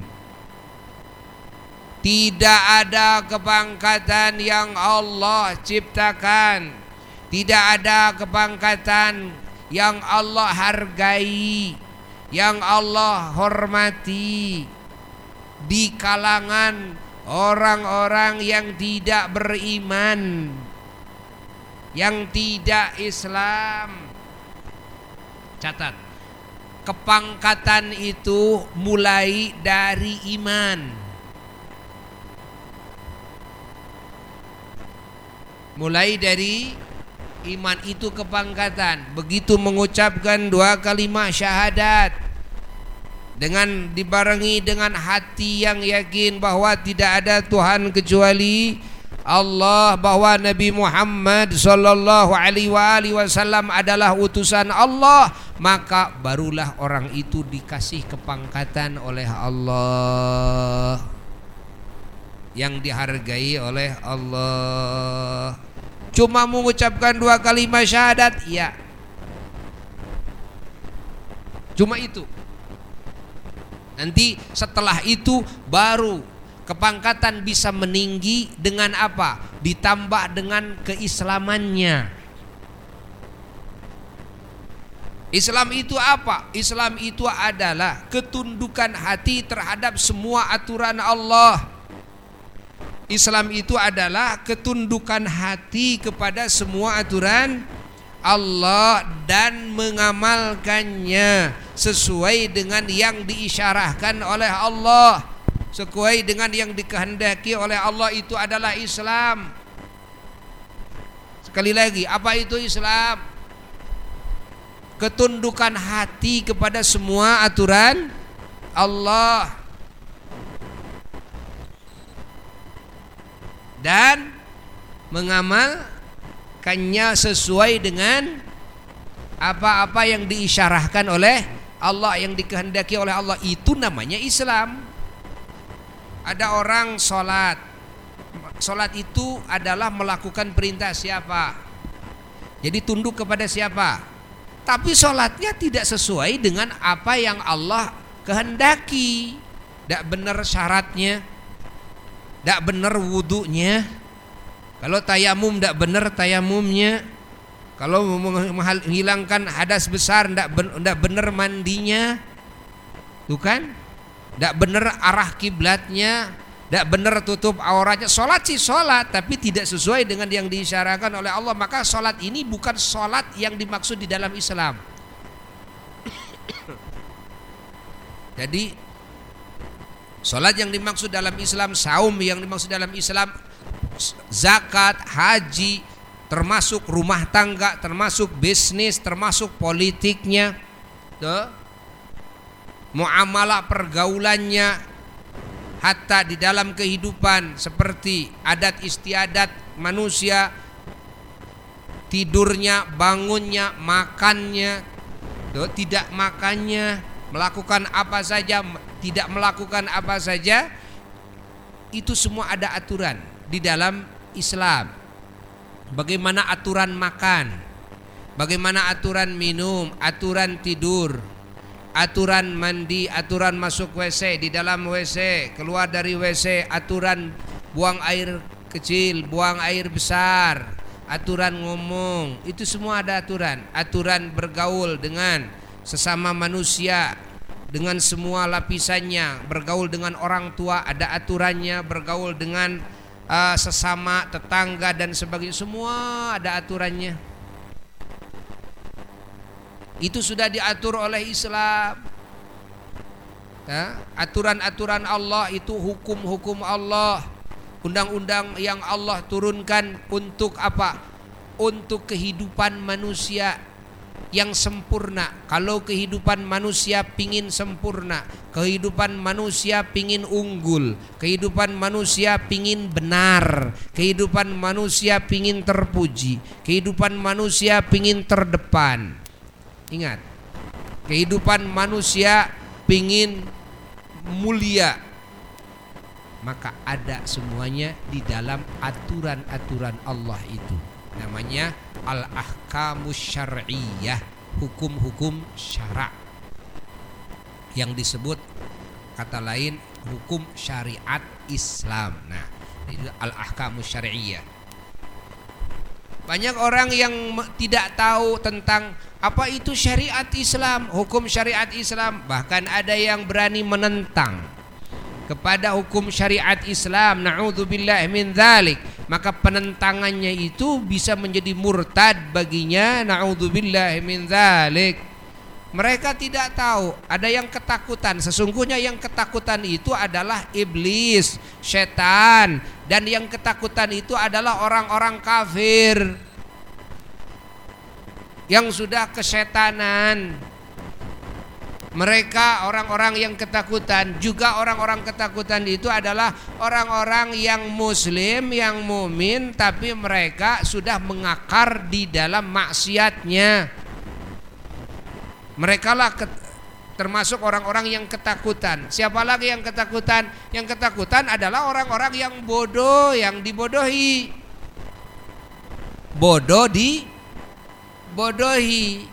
Tidak ada kepangkatan yang Allah ciptakan. Tidak ada kepangkatan yang Allah hargai, yang Allah hormati di kalangan orang-orang yang tidak beriman, yang tidak Islam. Catat, kepangkatan itu mulai dari iman. Mulai dari iman itu kepangkatan. Begitu mengucapkan 2 kalimat syahadat, dengan dibarengi dengan hati yang yakin bahwa tidak ada Tuhan kecuali Allah, bahwa Nabi Muhammad sallallahu alaihi wasallam adalah utusan Allah, maka barulah orang itu dikasih kepangkatan oleh Allah, yang dihargai oleh Allah. Cuma mengucapkan 2 kalimat syahadat, ya, cuma itu. Nanti setelah itu baru kepangkatan bisa meninggi dengan apa? Ditambah dengan keislamannya. Islam itu apa? Islam itu adalah ketundukan hati terhadap semua aturan Allah. Islam itu adalah ketundukan hati kepada semua aturan Allah dan mengamalkannya sesuai dengan yang diisyarahkan oleh Allah, sesuai dengan yang dikehendaki oleh Allah. Itu adalah Islam. Sekali lagi, apa itu Islam? Ketundukan hati kepada semua aturan Allah dan mengamalkannya sesuai dengan apa-apa yang diisyarahkan oleh Allah, yang dikehendaki oleh Allah. Itu namanya Islam. Ada orang sholat. Sholat itu adalah melakukan perintah siapa? Jadi tunduk kepada siapa? Tapi sholatnya tidak sesuai dengan apa yang Allah kehendaki. Tidak benar syaratnya, tidak benar wudunya. Kalau tayamum tidak benar tayamumnya. Kalau menghilangkan hadas besar tidak benar mandinya. Tuh kan? Tidak benar arah kiblatnya, tidak benar tutup auratnya. Sholat sih sholat, tapi tidak sesuai dengan yang diisyaratkan oleh Allah. Maka sholat ini bukan sholat yang dimaksud di dalam Islam. Jadi sholat yang dimaksud dalam Islam, saum yang dimaksud dalam Islam, zakat, haji, termasuk rumah tangga, termasuk bisnis, termasuk politiknya, tuh, muamalah pergaulannya, hatta di dalam kehidupan seperti adat istiadat manusia, tidurnya, bangunnya, makannya, tuh, tidak makannya, melakukan apa saja, tidak melakukan apa saja, itu semua ada aturan di dalam Islam. Bagaimana aturan makan, bagaimana aturan minum, aturan tidur, aturan mandi, aturan masuk WC, di dalam WC, keluar dari WC, aturan buang air kecil, buang air besar, aturan ngomong, itu semua ada aturan. Aturan bergaul dengan sesama manusia, dengan semua lapisannya, bergaul dengan orang tua ada aturannya, bergaul dengan sesama tetangga dan sebagainya, semua ada aturannya. Itu sudah diatur oleh Islam. Aturan-aturan Allah itu hukum-hukum Allah, undang-undang yang Allah turunkan untuk apa? Untuk kehidupan manusia yang sempurna. Kalau kehidupan manusia pingin sempurna, kehidupan manusia pingin unggul, kehidupan manusia pingin benar, kehidupan manusia pingin terpuji, kehidupan manusia pingin terdepan. Ingat, kehidupan manusia pingin mulia, maka ada semuanya di dalam aturan-aturan Allah itu. Namanya al-ahkamus syar'iyyah, hukum-hukum syara', yang disebut kata lain hukum syariat Islam. Nah, itu al-ahkamus syar'iyyah. Banyak orang yang tidak tahu tentang apa itu syariat Islam, hukum syariat Islam. Bahkan ada yang berani menentang kepada hukum syariat Islam. Na'udzubillah min dzalik. Maka penentangannya itu bisa menjadi murtad baginya. Na'udzubillah min dzalik. Mereka tidak tahu, ada yang ketakutan. Sesungguhnya yang ketakutan itu adalah iblis, setan, dan yang ketakutan itu adalah orang-orang kafir yang sudah kesetanan. Mereka orang-orang yang ketakutan. Juga orang-orang ketakutan itu adalah orang-orang yang muslim, yang mumin, tapi mereka sudah mengakar di dalam maksiatnya. Mereka lah termasuk orang-orang yang ketakutan. Siapa lagi yang ketakutan? Yang ketakutan adalah orang-orang yang bodoh, yang dibodohi. Bodoh dibodohi,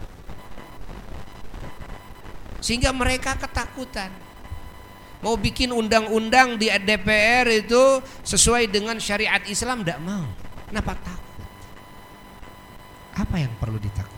sehingga mereka ketakutan. Mau bikin undang-undang di DPR itu sesuai dengan syariat Islam, tidak mau. Kenapa takut? Apa yang perlu ditakuti?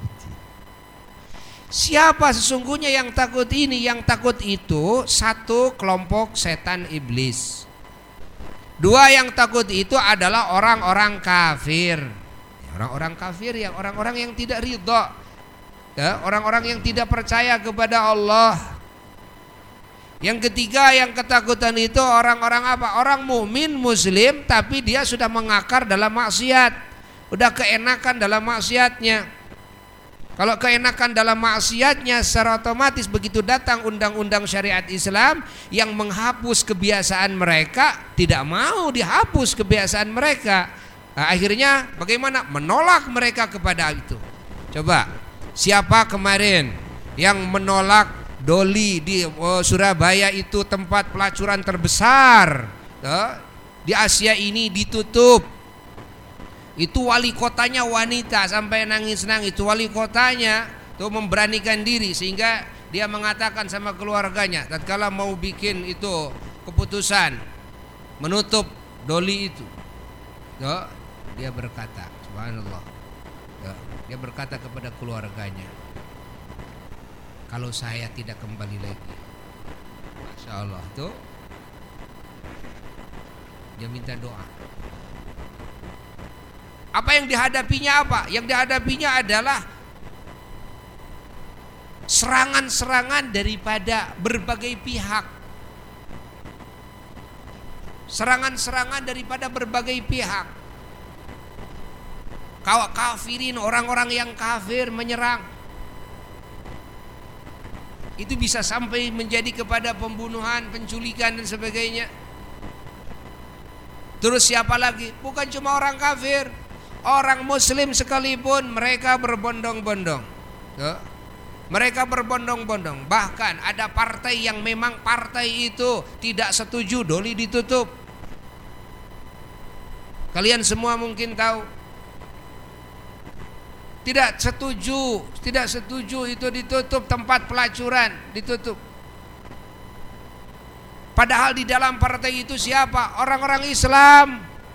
Siapa sesungguhnya yang takut ini? Yang takut itu satu, kelompok setan iblis. Dua, yang takut itu adalah orang-orang kafir. Orang-orang kafir, yang orang-orang yang tidak ridha, orang-orang yang tidak percaya kepada Allah. Yang ketiga yang ketakutan itu orang-orang apa? Orang mukmin muslim tapi dia sudah mengakar dalam maksiat, udah keenakan dalam maksiatnya. Kalau keenakan dalam maksiatnya, secara otomatis begitu datang undang-undang syariat Islam yang menghapus kebiasaan mereka, tidak mau dihapus kebiasaan mereka. Nah, akhirnya bagaimana? Menolak mereka kepada itu. Coba, siapa kemarin yang menolak Doli di Surabaya itu tempat pelacuran terbesar di Asia ini ditutup? Itu wali kotanya wanita sampai nangis-nangis. Itu wali kotanya tuh memberanikan diri sehingga dia mengatakan sama keluarganya tatkala mau bikin itu keputusan menutup Doli itu, dia berkata, subhanallah, dia berkata kepada keluarganya, kalau saya tidak kembali lagi, masya Allah, tuh dia minta doa. Apa yang dihadapinya apa? Yang dihadapinya adalah serangan-serangan daripada berbagai pihak. Serangan-serangan daripada berbagai pihak. Kafirin, orang-orang yang kafir menyerang. Itu bisa sampai menjadi kepada pembunuhan, penculikan dan sebagainya. Terus siapa lagi? Bukan cuma orang kafir, orang muslim sekalipun mereka berbondong-bondong. Mereka berbondong-bondong. Bahkan ada partai yang memang partai itu tidak setuju Doli ditutup. Kalian semua mungkin tahu. Tidak setuju itu ditutup, tempat pelacuran ditutup. Padahal di dalam partai itu siapa? Orang-orang Islam,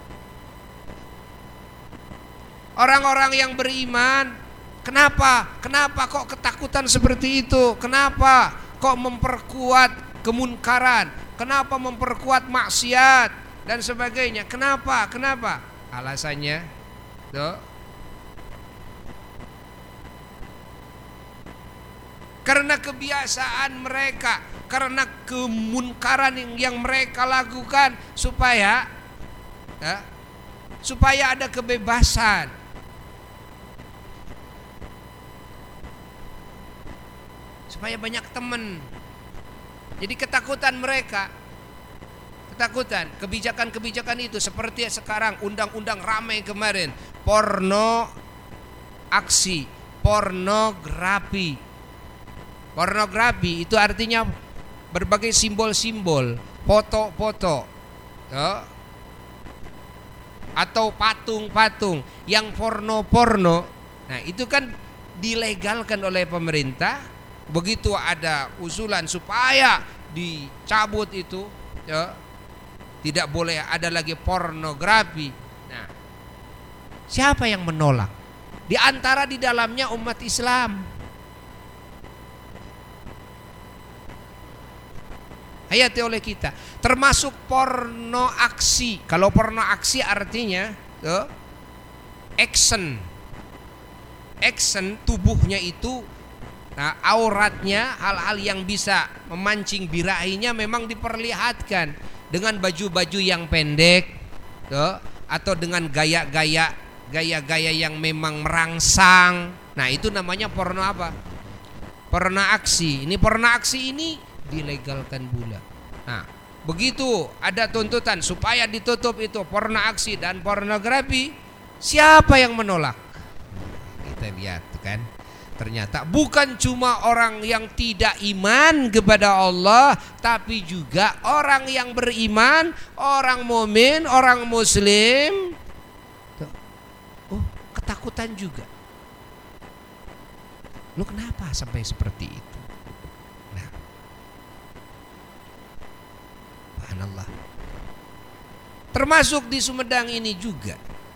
orang-orang yang beriman. Kenapa kok ketakutan seperti itu? Kenapa kok memperkuat kemunkaran? Kenapa memperkuat maksiat dan sebagainya? Kenapa? Alasannya tuh, karena kebiasaan mereka, karena kemunkaran yang mereka lakukan, supaya ada kebebasan. Supaya banyak teman. Jadi ketakutan mereka, kebijakan itu seperti sekarang undang-undang ramai kemarin, pornografi. Pornografi itu artinya berbagai simbol-simbol, foto-foto, atau patung-patung yang porno. Nah, itu kan dilegalkan oleh pemerintah. Begitu ada usulan supaya dicabut itu, tidak boleh ada lagi pornografi. Nah, siapa yang menolak? Di antara di dalamnya umat Islam. Hayati oleh kita, termasuk porno aksi. Kalau porno aksi artinya action tubuhnya itu, nah, auratnya, hal-hal yang bisa memancing birahinya memang diperlihatkan dengan baju-baju yang pendek, atau dengan gaya-gaya yang memang merangsang. Nah, itu namanya porno apa? Porno aksi. Ini porno aksi ini dilegalkan pula. Nah, begitu ada tuntutan supaya ditutup itu porno aksi dan pornografi, siapa yang menolak? Kita lihat kan, ternyata bukan cuma orang yang tidak iman kepada Allah, tapi juga orang yang beriman, orang mukmin, orang muslim, ketakutan juga. Lu kenapa sampai seperti itu? Nah, subhanallah. Termasuk di Sumedang ini juga.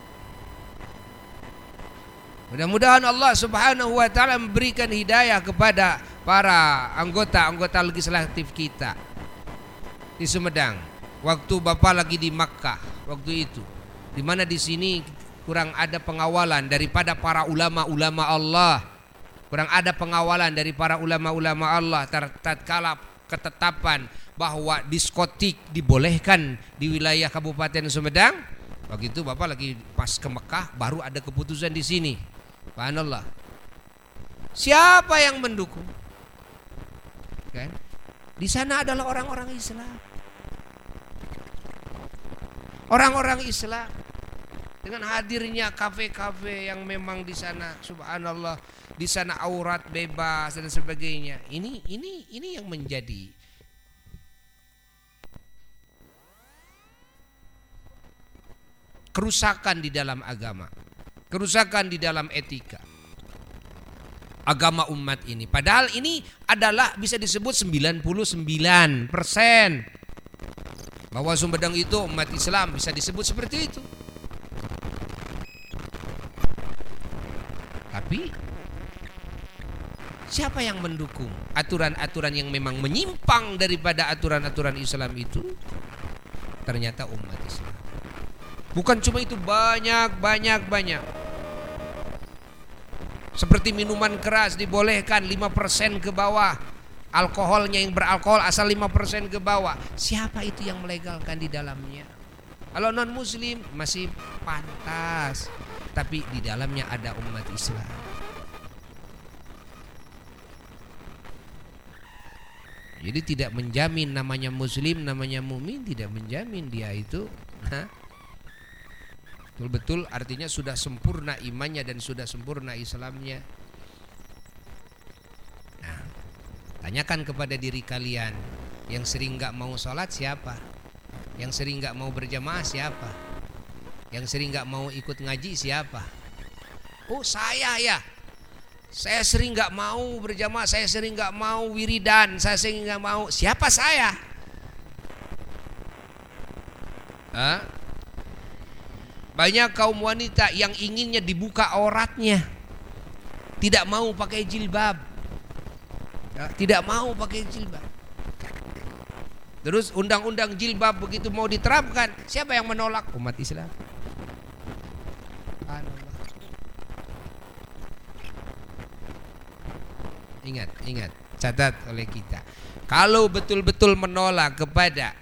Mudah-mudahan Allah Subhanahu wa taala memberikan hidayah kepada para anggota legislatif kita di Sumedang. Waktu Bapak lagi di Makkah waktu itu, di mana di sini kurang ada pengawalan daripada para ulama-ulama Allah. Kurang ada pengawalan dari para ulama-ulama Allah tatkala ketetapan bahwa diskotik dibolehkan di wilayah Kabupaten Sumedang. Waktu itu Bapak lagi pas ke Mekah, baru ada keputusan di sini. Subhanallah. Siapa yang mendukung? Kan? Di sana adalah orang-orang Islam. Orang-orang Islam. Dengan hadirnya kafe-kafe yang memang di sana, subhanallah, di sana aurat bebas dan sebagainya. Ini yang menjadi kerusakan di dalam agama, kerusakan di dalam etika agama umat ini. Padahal ini adalah bisa disebut 99% bahwa Sumedang itu umat Islam, bisa disebut seperti itu. Tapi siapa yang mendukung aturan-aturan yang memang menyimpang daripada aturan-aturan Islam itu? Ternyata umat Islam. Bukan cuma itu, banyak. Seperti minuman keras dibolehkan 5% ke bawah. Alkoholnya yang beralkohol asal 5% ke bawah. Siapa itu yang melegalkan di dalamnya? Kalau non muslim masih pantas, tapi di dalamnya ada umat Islam. Jadi tidak menjamin namanya muslim, namanya mukmin, tidak menjamin dia itu betul-betul artinya sudah sempurna imannya dan sudah sempurna Islamnya. Nah, tanyakan kepada diri kalian, yang sering gak mau sholat siapa? Yang sering gak mau berjamaah siapa? Yang sering gak mau ikut ngaji siapa? Oh, saya ya. Saya sering gak mau berjamaah, saya sering gak mau wiridan, saya sering gak mau. Siapa saya? Banyak kaum wanita yang inginnya dibuka auratnya, tidak mau pakai jilbab, tidak mau pakai jilbab. Terus undang-undang jilbab begitu mau diterapkan, siapa yang menolak? Umat Islam. Ingat, catat oleh kita. Kalau betul-betul menolak kepada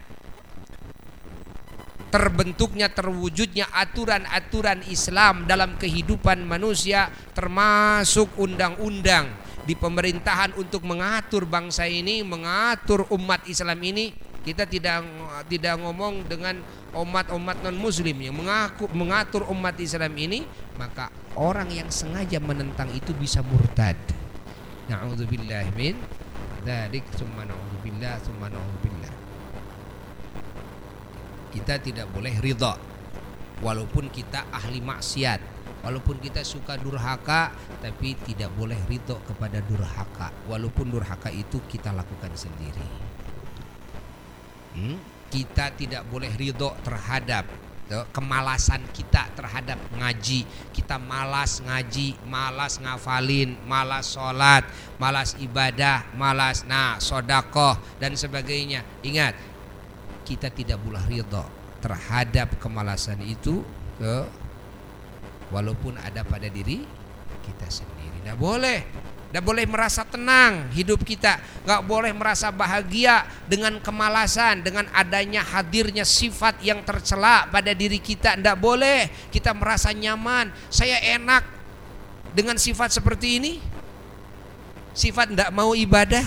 terbentuknya, terwujudnya aturan-aturan Islam dalam kehidupan manusia, termasuk undang-undang di pemerintahan untuk mengatur bangsa ini, mengatur umat Islam ini. Kita tidak ngomong dengan umat non muslim yang mengatur umat Islam ini, maka orang yang sengaja menentang itu bisa murtad. Na'udzubillah min dzalik, summa na'udzubillah, summa na'udzubillah. Kita tidak boleh ridha walaupun kita ahli maksiat, walaupun kita suka durhaka, tapi tidak boleh ridha kepada durhaka walaupun durhaka itu kita lakukan sendiri. Kita tidak boleh ridho terhadap kemalasan kita terhadap ngaji. Kita malas ngaji, malas ngafalin, malas sholat, malas ibadah, malas sodakoh dan sebagainya. Ingat, kita tidak boleh ridho terhadap kemalasan itu, walaupun ada pada diri kita sendiri. Tidak boleh merasa tenang hidup kita, nggak boleh merasa bahagia dengan kemalasan, dengan adanya hadirnya sifat yang tercela pada diri kita. Tidak boleh kita merasa nyaman, saya enak dengan sifat seperti ini. Sifat tidak mau ibadah,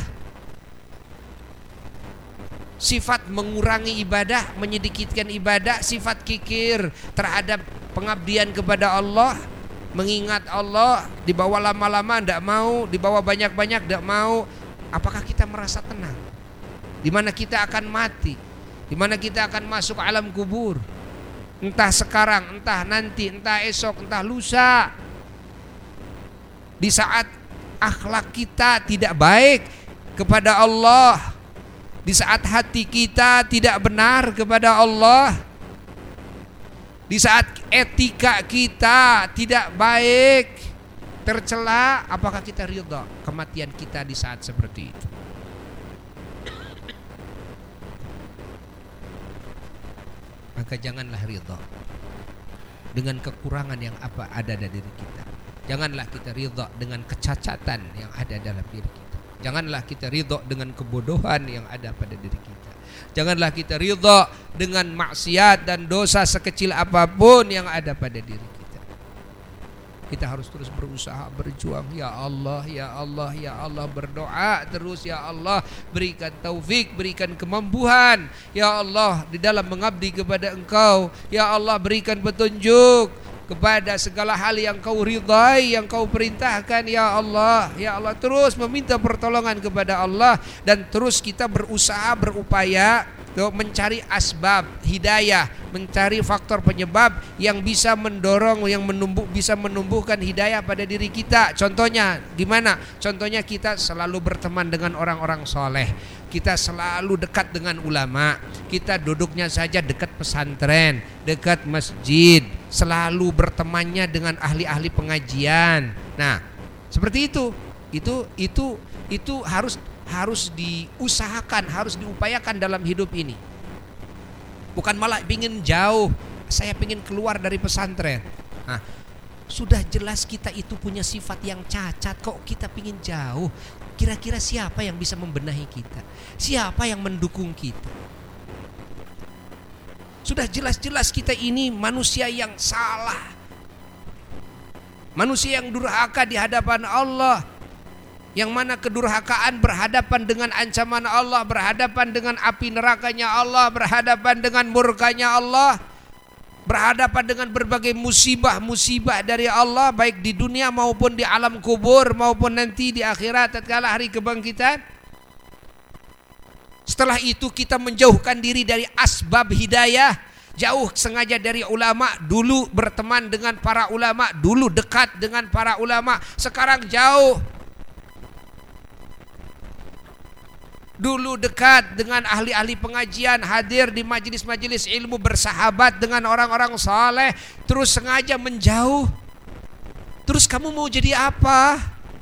sifat mengurangi ibadah, menyedikitkan ibadah, sifat kikir terhadap pengabdian kepada Allah. Mengingat Allah, dibawa lama-lama tidak mau, dibawa banyak-banyak tidak mau. Apakah kita merasa tenang? Di mana kita akan mati, di mana kita akan masuk alam kubur, entah sekarang, entah nanti, entah esok, entah lusa. Di saat akhlak kita tidak baik kepada Allah, di saat hati kita tidak benar kepada Allah, di saat etika kita tidak baik, tercela, apakah kita ridha kematian kita di saat seperti itu? Maka janganlah ridha dengan kekurangan yang ada dari diri kita. Janganlah kita ridha dengan kecacatan yang ada dalam diri kita. Janganlah kita ridha dengan kebodohan yang ada pada diri kita. Janganlah kita ridha dengan maksiat dan dosa sekecil apapun yang ada pada diri kita. Kita harus terus berusaha, berjuang. Ya Allah, ya Allah, ya Allah, berdoa terus. Ya Allah, berikan taufik, berikan kemampuan. Ya Allah, di dalam mengabdi kepada Engkau. Ya Allah, berikan petunjuk kepada segala hal yang Kau ridhai, yang Kau perintahkan. Ya Allah, ya Allah, terus meminta pertolongan kepada Allah dan terus kita berusaha, berupaya mencari asbab hidayah, mencari faktor penyebab yang bisa mendorong, yang bisa menumbuhkan hidayah pada diri kita. Contohnya gimana? Contohnya kita selalu berteman dengan orang-orang soleh, kita selalu dekat dengan ulama, kita duduknya saja dekat pesantren, dekat masjid, selalu bertemannya dengan ahli-ahli pengajian. Nah, seperti itu harus diusahakan, harus diupayakan dalam hidup ini. Bukan malah pingin jauh, saya pingin keluar dari pesantren. Nah, sudah jelas kita itu punya sifat yang cacat, kok kita pingin jauh. Kira-kira siapa yang bisa membenahi kita? Siapa yang mendukung kita? Sudah jelas-jelas kita ini manusia yang salah, manusia yang durhaka di hadapan Allah, yang mana kedurhakaan berhadapan dengan ancaman Allah, berhadapan dengan api nerakanya Allah, berhadapan dengan murkanya Allah, berhadapan dengan berbagai musibah-musibah dari Allah, baik di dunia maupun di alam kubur maupun nanti di akhirat tatkala hari kebangkitan. Setelah itu kita menjauhkan diri dari asbab hidayah, jauh sengaja dari ulama. Dulu berteman dengan para ulama, dulu dekat dengan para ulama, sekarang jauh. Dulu dekat dengan ahli-ahli pengajian, hadir di majelis-majelis ilmu, bersahabat dengan orang-orang saleh, terus sengaja menjauh. Terus kamu mau jadi apa?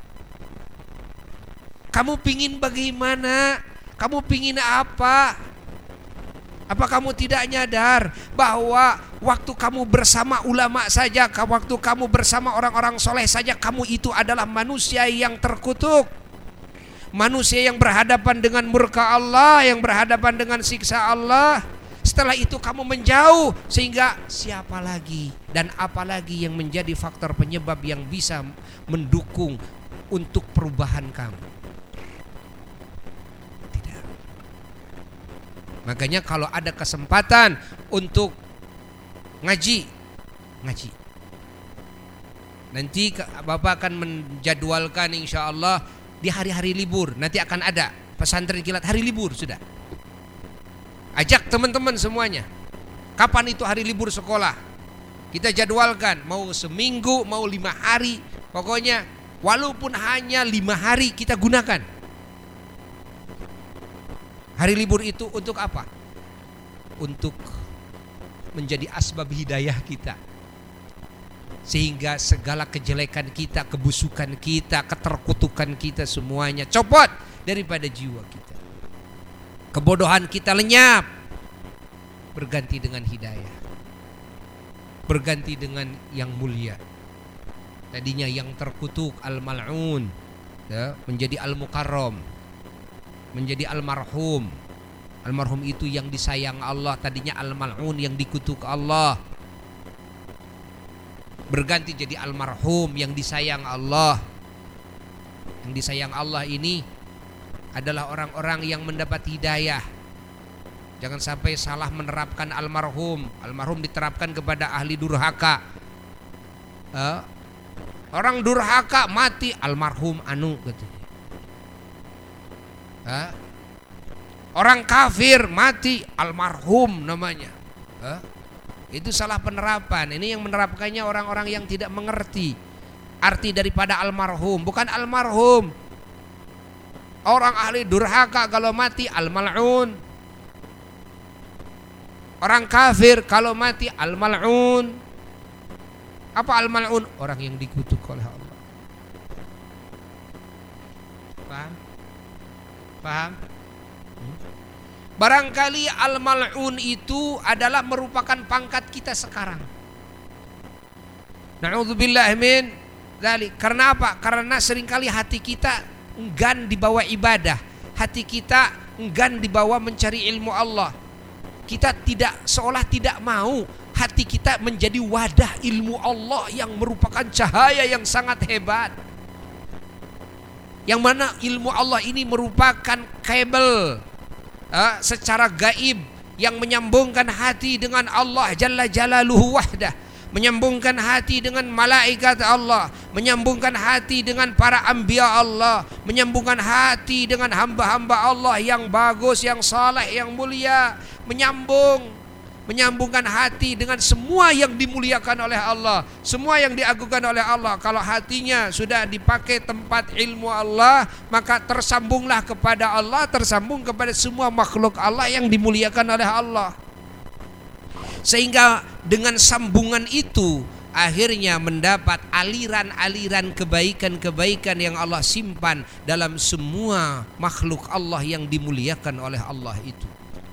Kamu pingin bagaimana? Kamu pingin apa? Apa kamu tidak nyadar bahwa waktu kamu bersama ulama saja, waktu kamu bersama orang-orang soleh saja, kamu itu adalah manusia yang terkutuk. manusia yang berhadapan dengan murka Allah, yang berhadapan dengan siksa Allah. Setelah itu kamu menjauh, sehingga siapa lagi dan apalagi yang menjadi faktor penyebab yang bisa mendukung untuk perubahan kamu? Tidak. Makanya kalau ada kesempatan untuk ngaji. Nanti Bapak akan menjadwalkan insya Allah di hari-hari libur. Nanti akan ada pesantren kilat hari libur sudah. Ajak teman-teman semuanya. Kapan itu hari libur sekolah? Kita jadwalkan, mau seminggu, mau 5 hari. Pokoknya walaupun hanya 5 hari kita gunakan. Hari libur itu untuk apa? Untuk menjadi asbab hidayah kita, sehingga segala kejelekan kita, kebusukan kita, keterkutukan kita semuanya copot daripada jiwa kita. Kebodohan kita lenyap, berganti dengan hidayah, berganti dengan yang mulia. Tadinya yang terkutuk al-mal'un, ya, menjadi al-mukarram, menjadi almarhum. Almarhum itu yang disayang Allah. Tadinya al-mal'un yang dikutuk Allah, berganti jadi almarhum yang disayang Allah. Yang disayang Allah ini adalah orang-orang yang mendapat hidayah. Jangan sampai salah menerapkan almarhum. Almarhum diterapkan kepada ahli durhaka. Orang durhaka mati, almarhum anu gitu. Orang kafir mati, almarhum namanya. Itu salah penerapan. Ini yang menerapkannya orang-orang yang tidak mengerti arti daripada almarhum. Bukan almarhum. Orang ahli durhaka kalau mati al-mal'un. Orang kafir kalau mati al-mal'un. Apa al-mal'un? Orang yang dikutuk oleh Allah. Paham? Paham? Barangkali al-mal'un itu adalah merupakan pangkat kita sekarang. Na'udzubillah min dzalik. Karena apa? Karena seringkali hati kita enggan dibawa ibadah. Hati kita enggan dibawa mencari ilmu Allah. Kita seolah tidak mau hati kita menjadi wadah ilmu Allah yang merupakan cahaya yang sangat hebat. Yang mana ilmu Allah ini merupakan kabel secara gaib yang menyambungkan hati dengan Allah Jalla Jalaluhu wahdah, menyambungkan hati dengan malaikat Allah, menyambungkan hati dengan para anbiya Allah, menyambungkan hati dengan hamba-hamba Allah yang bagus, yang saleh, yang mulia, menyambungkan hati dengan semua yang dimuliakan oleh Allah, semua yang diagungkan oleh Allah. Kalau hatinya sudah dipakai tempat ilmu Allah, maka tersambunglah kepada Allah, tersambung kepada semua makhluk Allah yang dimuliakan oleh Allah. Sehingga dengan sambungan itu akhirnya mendapat aliran-aliran kebaikan-kebaikan yang Allah simpan dalam semua makhluk Allah yang dimuliakan oleh Allah itu.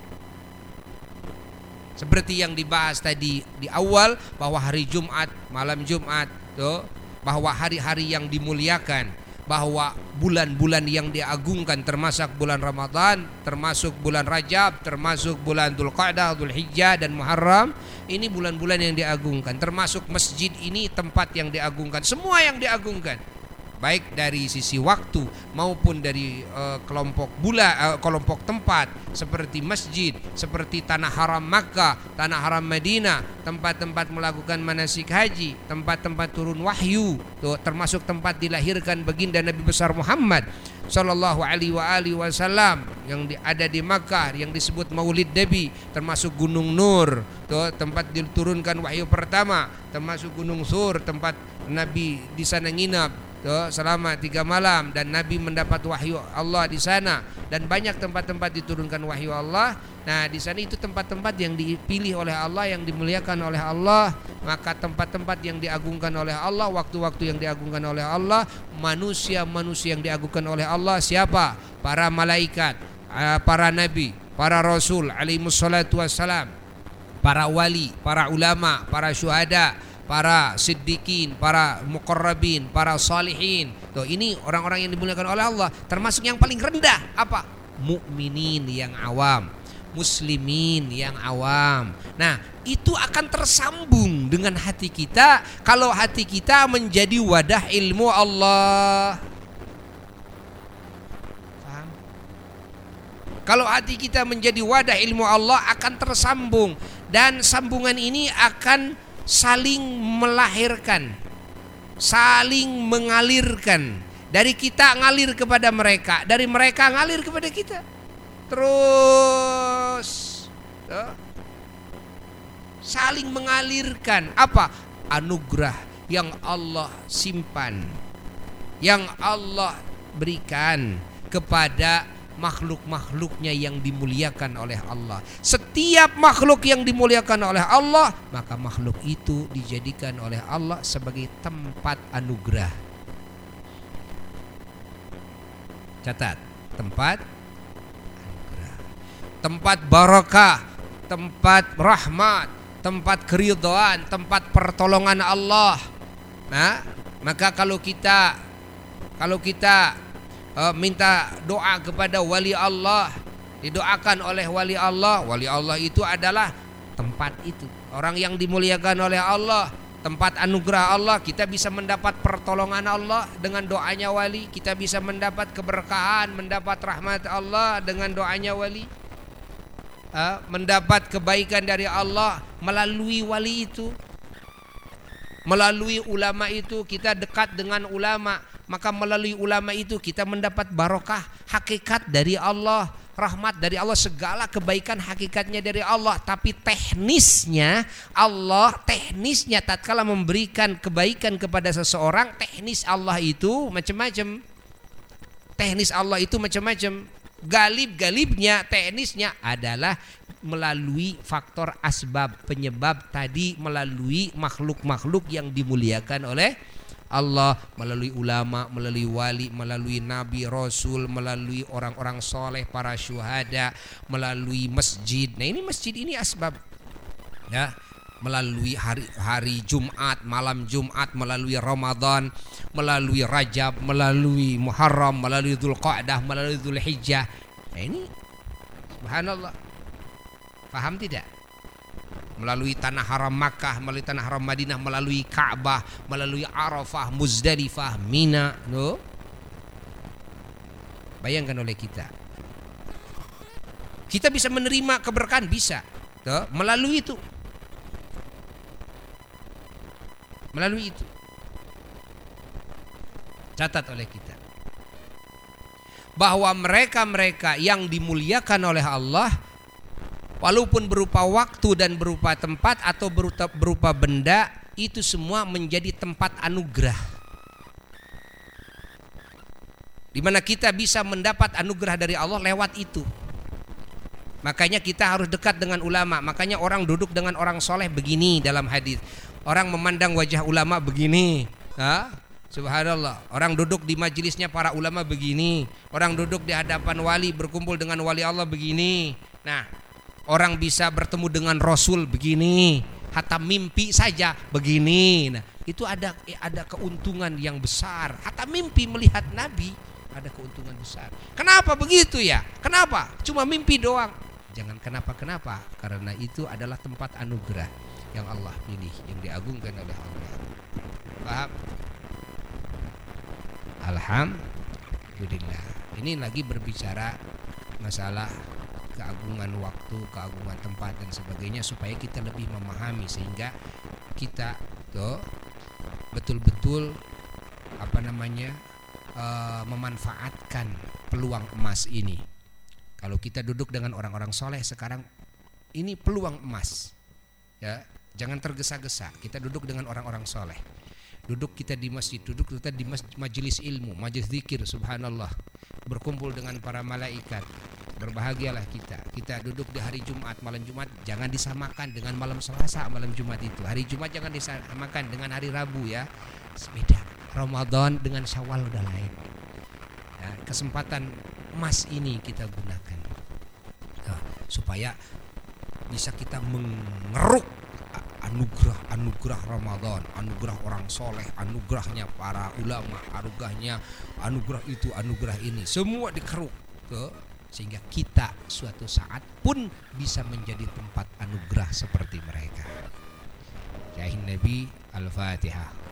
Seperti yang dibahas tadi di awal, bahwa hari Jumat, malam Jumat, bahwa hari-hari yang dimuliakan, bahwa bulan-bulan yang diagungkan, termasuk bulan Ramadan, termasuk bulan Rajab, termasuk bulan Dzulqa'dah, Dzulhijjah dan Muharram, ini bulan-bulan yang diagungkan. Termasuk masjid ini tempat yang diagungkan, semua yang diagungkan, baik dari sisi waktu maupun dari kelompok tempat, seperti masjid, seperti tanah haram Makkah, tanah haram Madinah, tempat-tempat melakukan manasik haji, tempat-tempat turun wahyu, termasuk tempat dilahirkan baginda Nabi besar Muhammad sallallahu alaihi wasallam yang ada di Makkah yang disebut Maulid Nabi, termasuk Gunung Nur, tempat diturunkan wahyu pertama, termasuk Gunung Sur, tempat Nabi di sana nginap selama 3 malam dan Nabi mendapat wahyu Allah di sana, dan banyak tempat-tempat diturunkan wahyu Allah. Nah, di sana itu tempat-tempat yang dipilih oleh Allah, yang dimuliakan oleh Allah. Maka tempat-tempat yang diagungkan oleh Allah, waktu-waktu yang diagungkan oleh Allah, manusia-manusia yang diagungkan oleh Allah siapa? Para malaikat, para nabi, para rasul alaihi wassalatu wassalam, para wali, para ulama, para syuhada, para siddiqin, para muqarrabin, para salihin. Tuh, ini orang-orang yang dimuliakan oleh Allah. Termasuk yang paling rendah apa? Mukminin yang awam, muslimin yang awam. Nah, itu akan tersambung dengan hati kita kalau hati kita menjadi wadah ilmu Allah. Paham? Kalau hati kita menjadi wadah ilmu Allah akan tersambung, dan sambungan ini akan saling melahirkan, saling mengalirkan. Dari kita ngalir kepada mereka, dari mereka ngalir kepada kita. Terus saling mengalirkan apa? Anugerah yang Allah simpan, yang Allah berikan kepada makhluk-makhluknya yang dimuliakan oleh Allah. Setiap makhluk yang dimuliakan oleh Allah, maka makhluk itu dijadikan oleh Allah sebagai tempat anugerah. Catat, tempat anugerah, tempat barakah, tempat rahmat, tempat keridhaan, tempat pertolongan Allah. Nah, maka kalau kita minta doa kepada wali Allah, didoakan oleh wali Allah itu adalah tempat itu. Orang yang dimuliakan oleh Allah, tempat anugerah Allah. Kita bisa mendapat pertolongan Allah dengan doanya wali. Kita bisa mendapat keberkahan, mendapat rahmat Allah dengan doanya wali. Mendapat kebaikan dari Allah melalui wali itu, melalui ulama itu. Kita dekat dengan ulama, maka melalui ulama itu kita mendapat barokah hakikat dari Allah, rahmat dari Allah, segala kebaikan hakikatnya dari Allah. Tapi teknisnya tatkala memberikan kebaikan kepada seseorang, teknis Allah itu macam-macam. Galibnya teknisnya adalah melalui faktor asbab, penyebab tadi, melalui makhluk-makhluk yang dimuliakan oleh Allah, melalui ulama, melalui wali, melalui nabi, rasul, melalui orang-orang soleh, para syuhada, melalui masjid. Nah, ini masjid ini asbab, ya, melalui hari Jumat, malam Jumat, melalui Ramadan, melalui Rajab, melalui Muharram, melalui Dzulqa'dah, melalui Dzulhijjah. Nah, ini subhanallah. Paham tidak? Melalui tanah haram Makkah, melalui tanah haram Madinah, melalui Ka'bah, melalui Arafah, Muzdalifah, Mina. No? Bayangkan oleh kita. Kita bisa menerima keberkahan, bisa. Tuh, melalui itu. Melalui itu. Catat oleh kita. Bahwa mereka-mereka yang dimuliakan oleh Allah, walaupun berupa waktu dan berupa tempat atau berupa benda, itu semua menjadi tempat anugerah, di mana kita bisa mendapat anugerah dari Allah lewat itu. Makanya kita harus dekat dengan ulama. Makanya orang duduk dengan orang soleh begini dalam hadis. Orang memandang wajah ulama begini. Subhanallah. Orang duduk di majelisnya para ulama begini. Orang duduk di hadapan wali, berkumpul dengan wali Allah begini. Nah, orang bisa bertemu dengan Rasul begini, hatta mimpi saja begini. Nah, itu ada keuntungan yang besar. Hatta mimpi melihat Nabi ada keuntungan besar. Kenapa begitu ya? Kenapa? Cuma mimpi doang. Jangan kenapa-kenapa, karena itu adalah tempat anugerah yang Allah pilih, yang diagungkan oleh Allah. Paham? Alhamdulillah. Ini lagi berbicara masalah keagungan waktu, keagungan tempat dan sebagainya, supaya kita lebih memahami, sehingga kita tuh betul-betul memanfaatkan peluang emas ini. Kalau kita duduk dengan orang-orang soleh sekarang, ini peluang emas, ya, jangan tergesa-gesa. Kita duduk dengan orang-orang soleh, duduk kita di masjid, duduk kita di majelis ilmu, majelis zikir, subhanallah, berkumpul dengan para malaikat. Berbahagialah kita. Kita duduk di hari Jumat, malam Jumat jangan disamakan dengan malam Selasa, malam Jumat itu. Hari Jumat jangan disamakan dengan hari Rabu, ya. Beda. Ramadan dengan Syawal udah lain. Nah, kesempatan emas ini kita gunakan, supaya bisa kita mengeruk anugerah Ramadan, anugerah orang soleh, anugerahnya para ulama, anugerah itu, anugerah ini, semua dikeruk ke, sehingga kita suatu saat pun bisa menjadi tempat anugerah seperti mereka. Jahin Nabi. Al-Fatihah.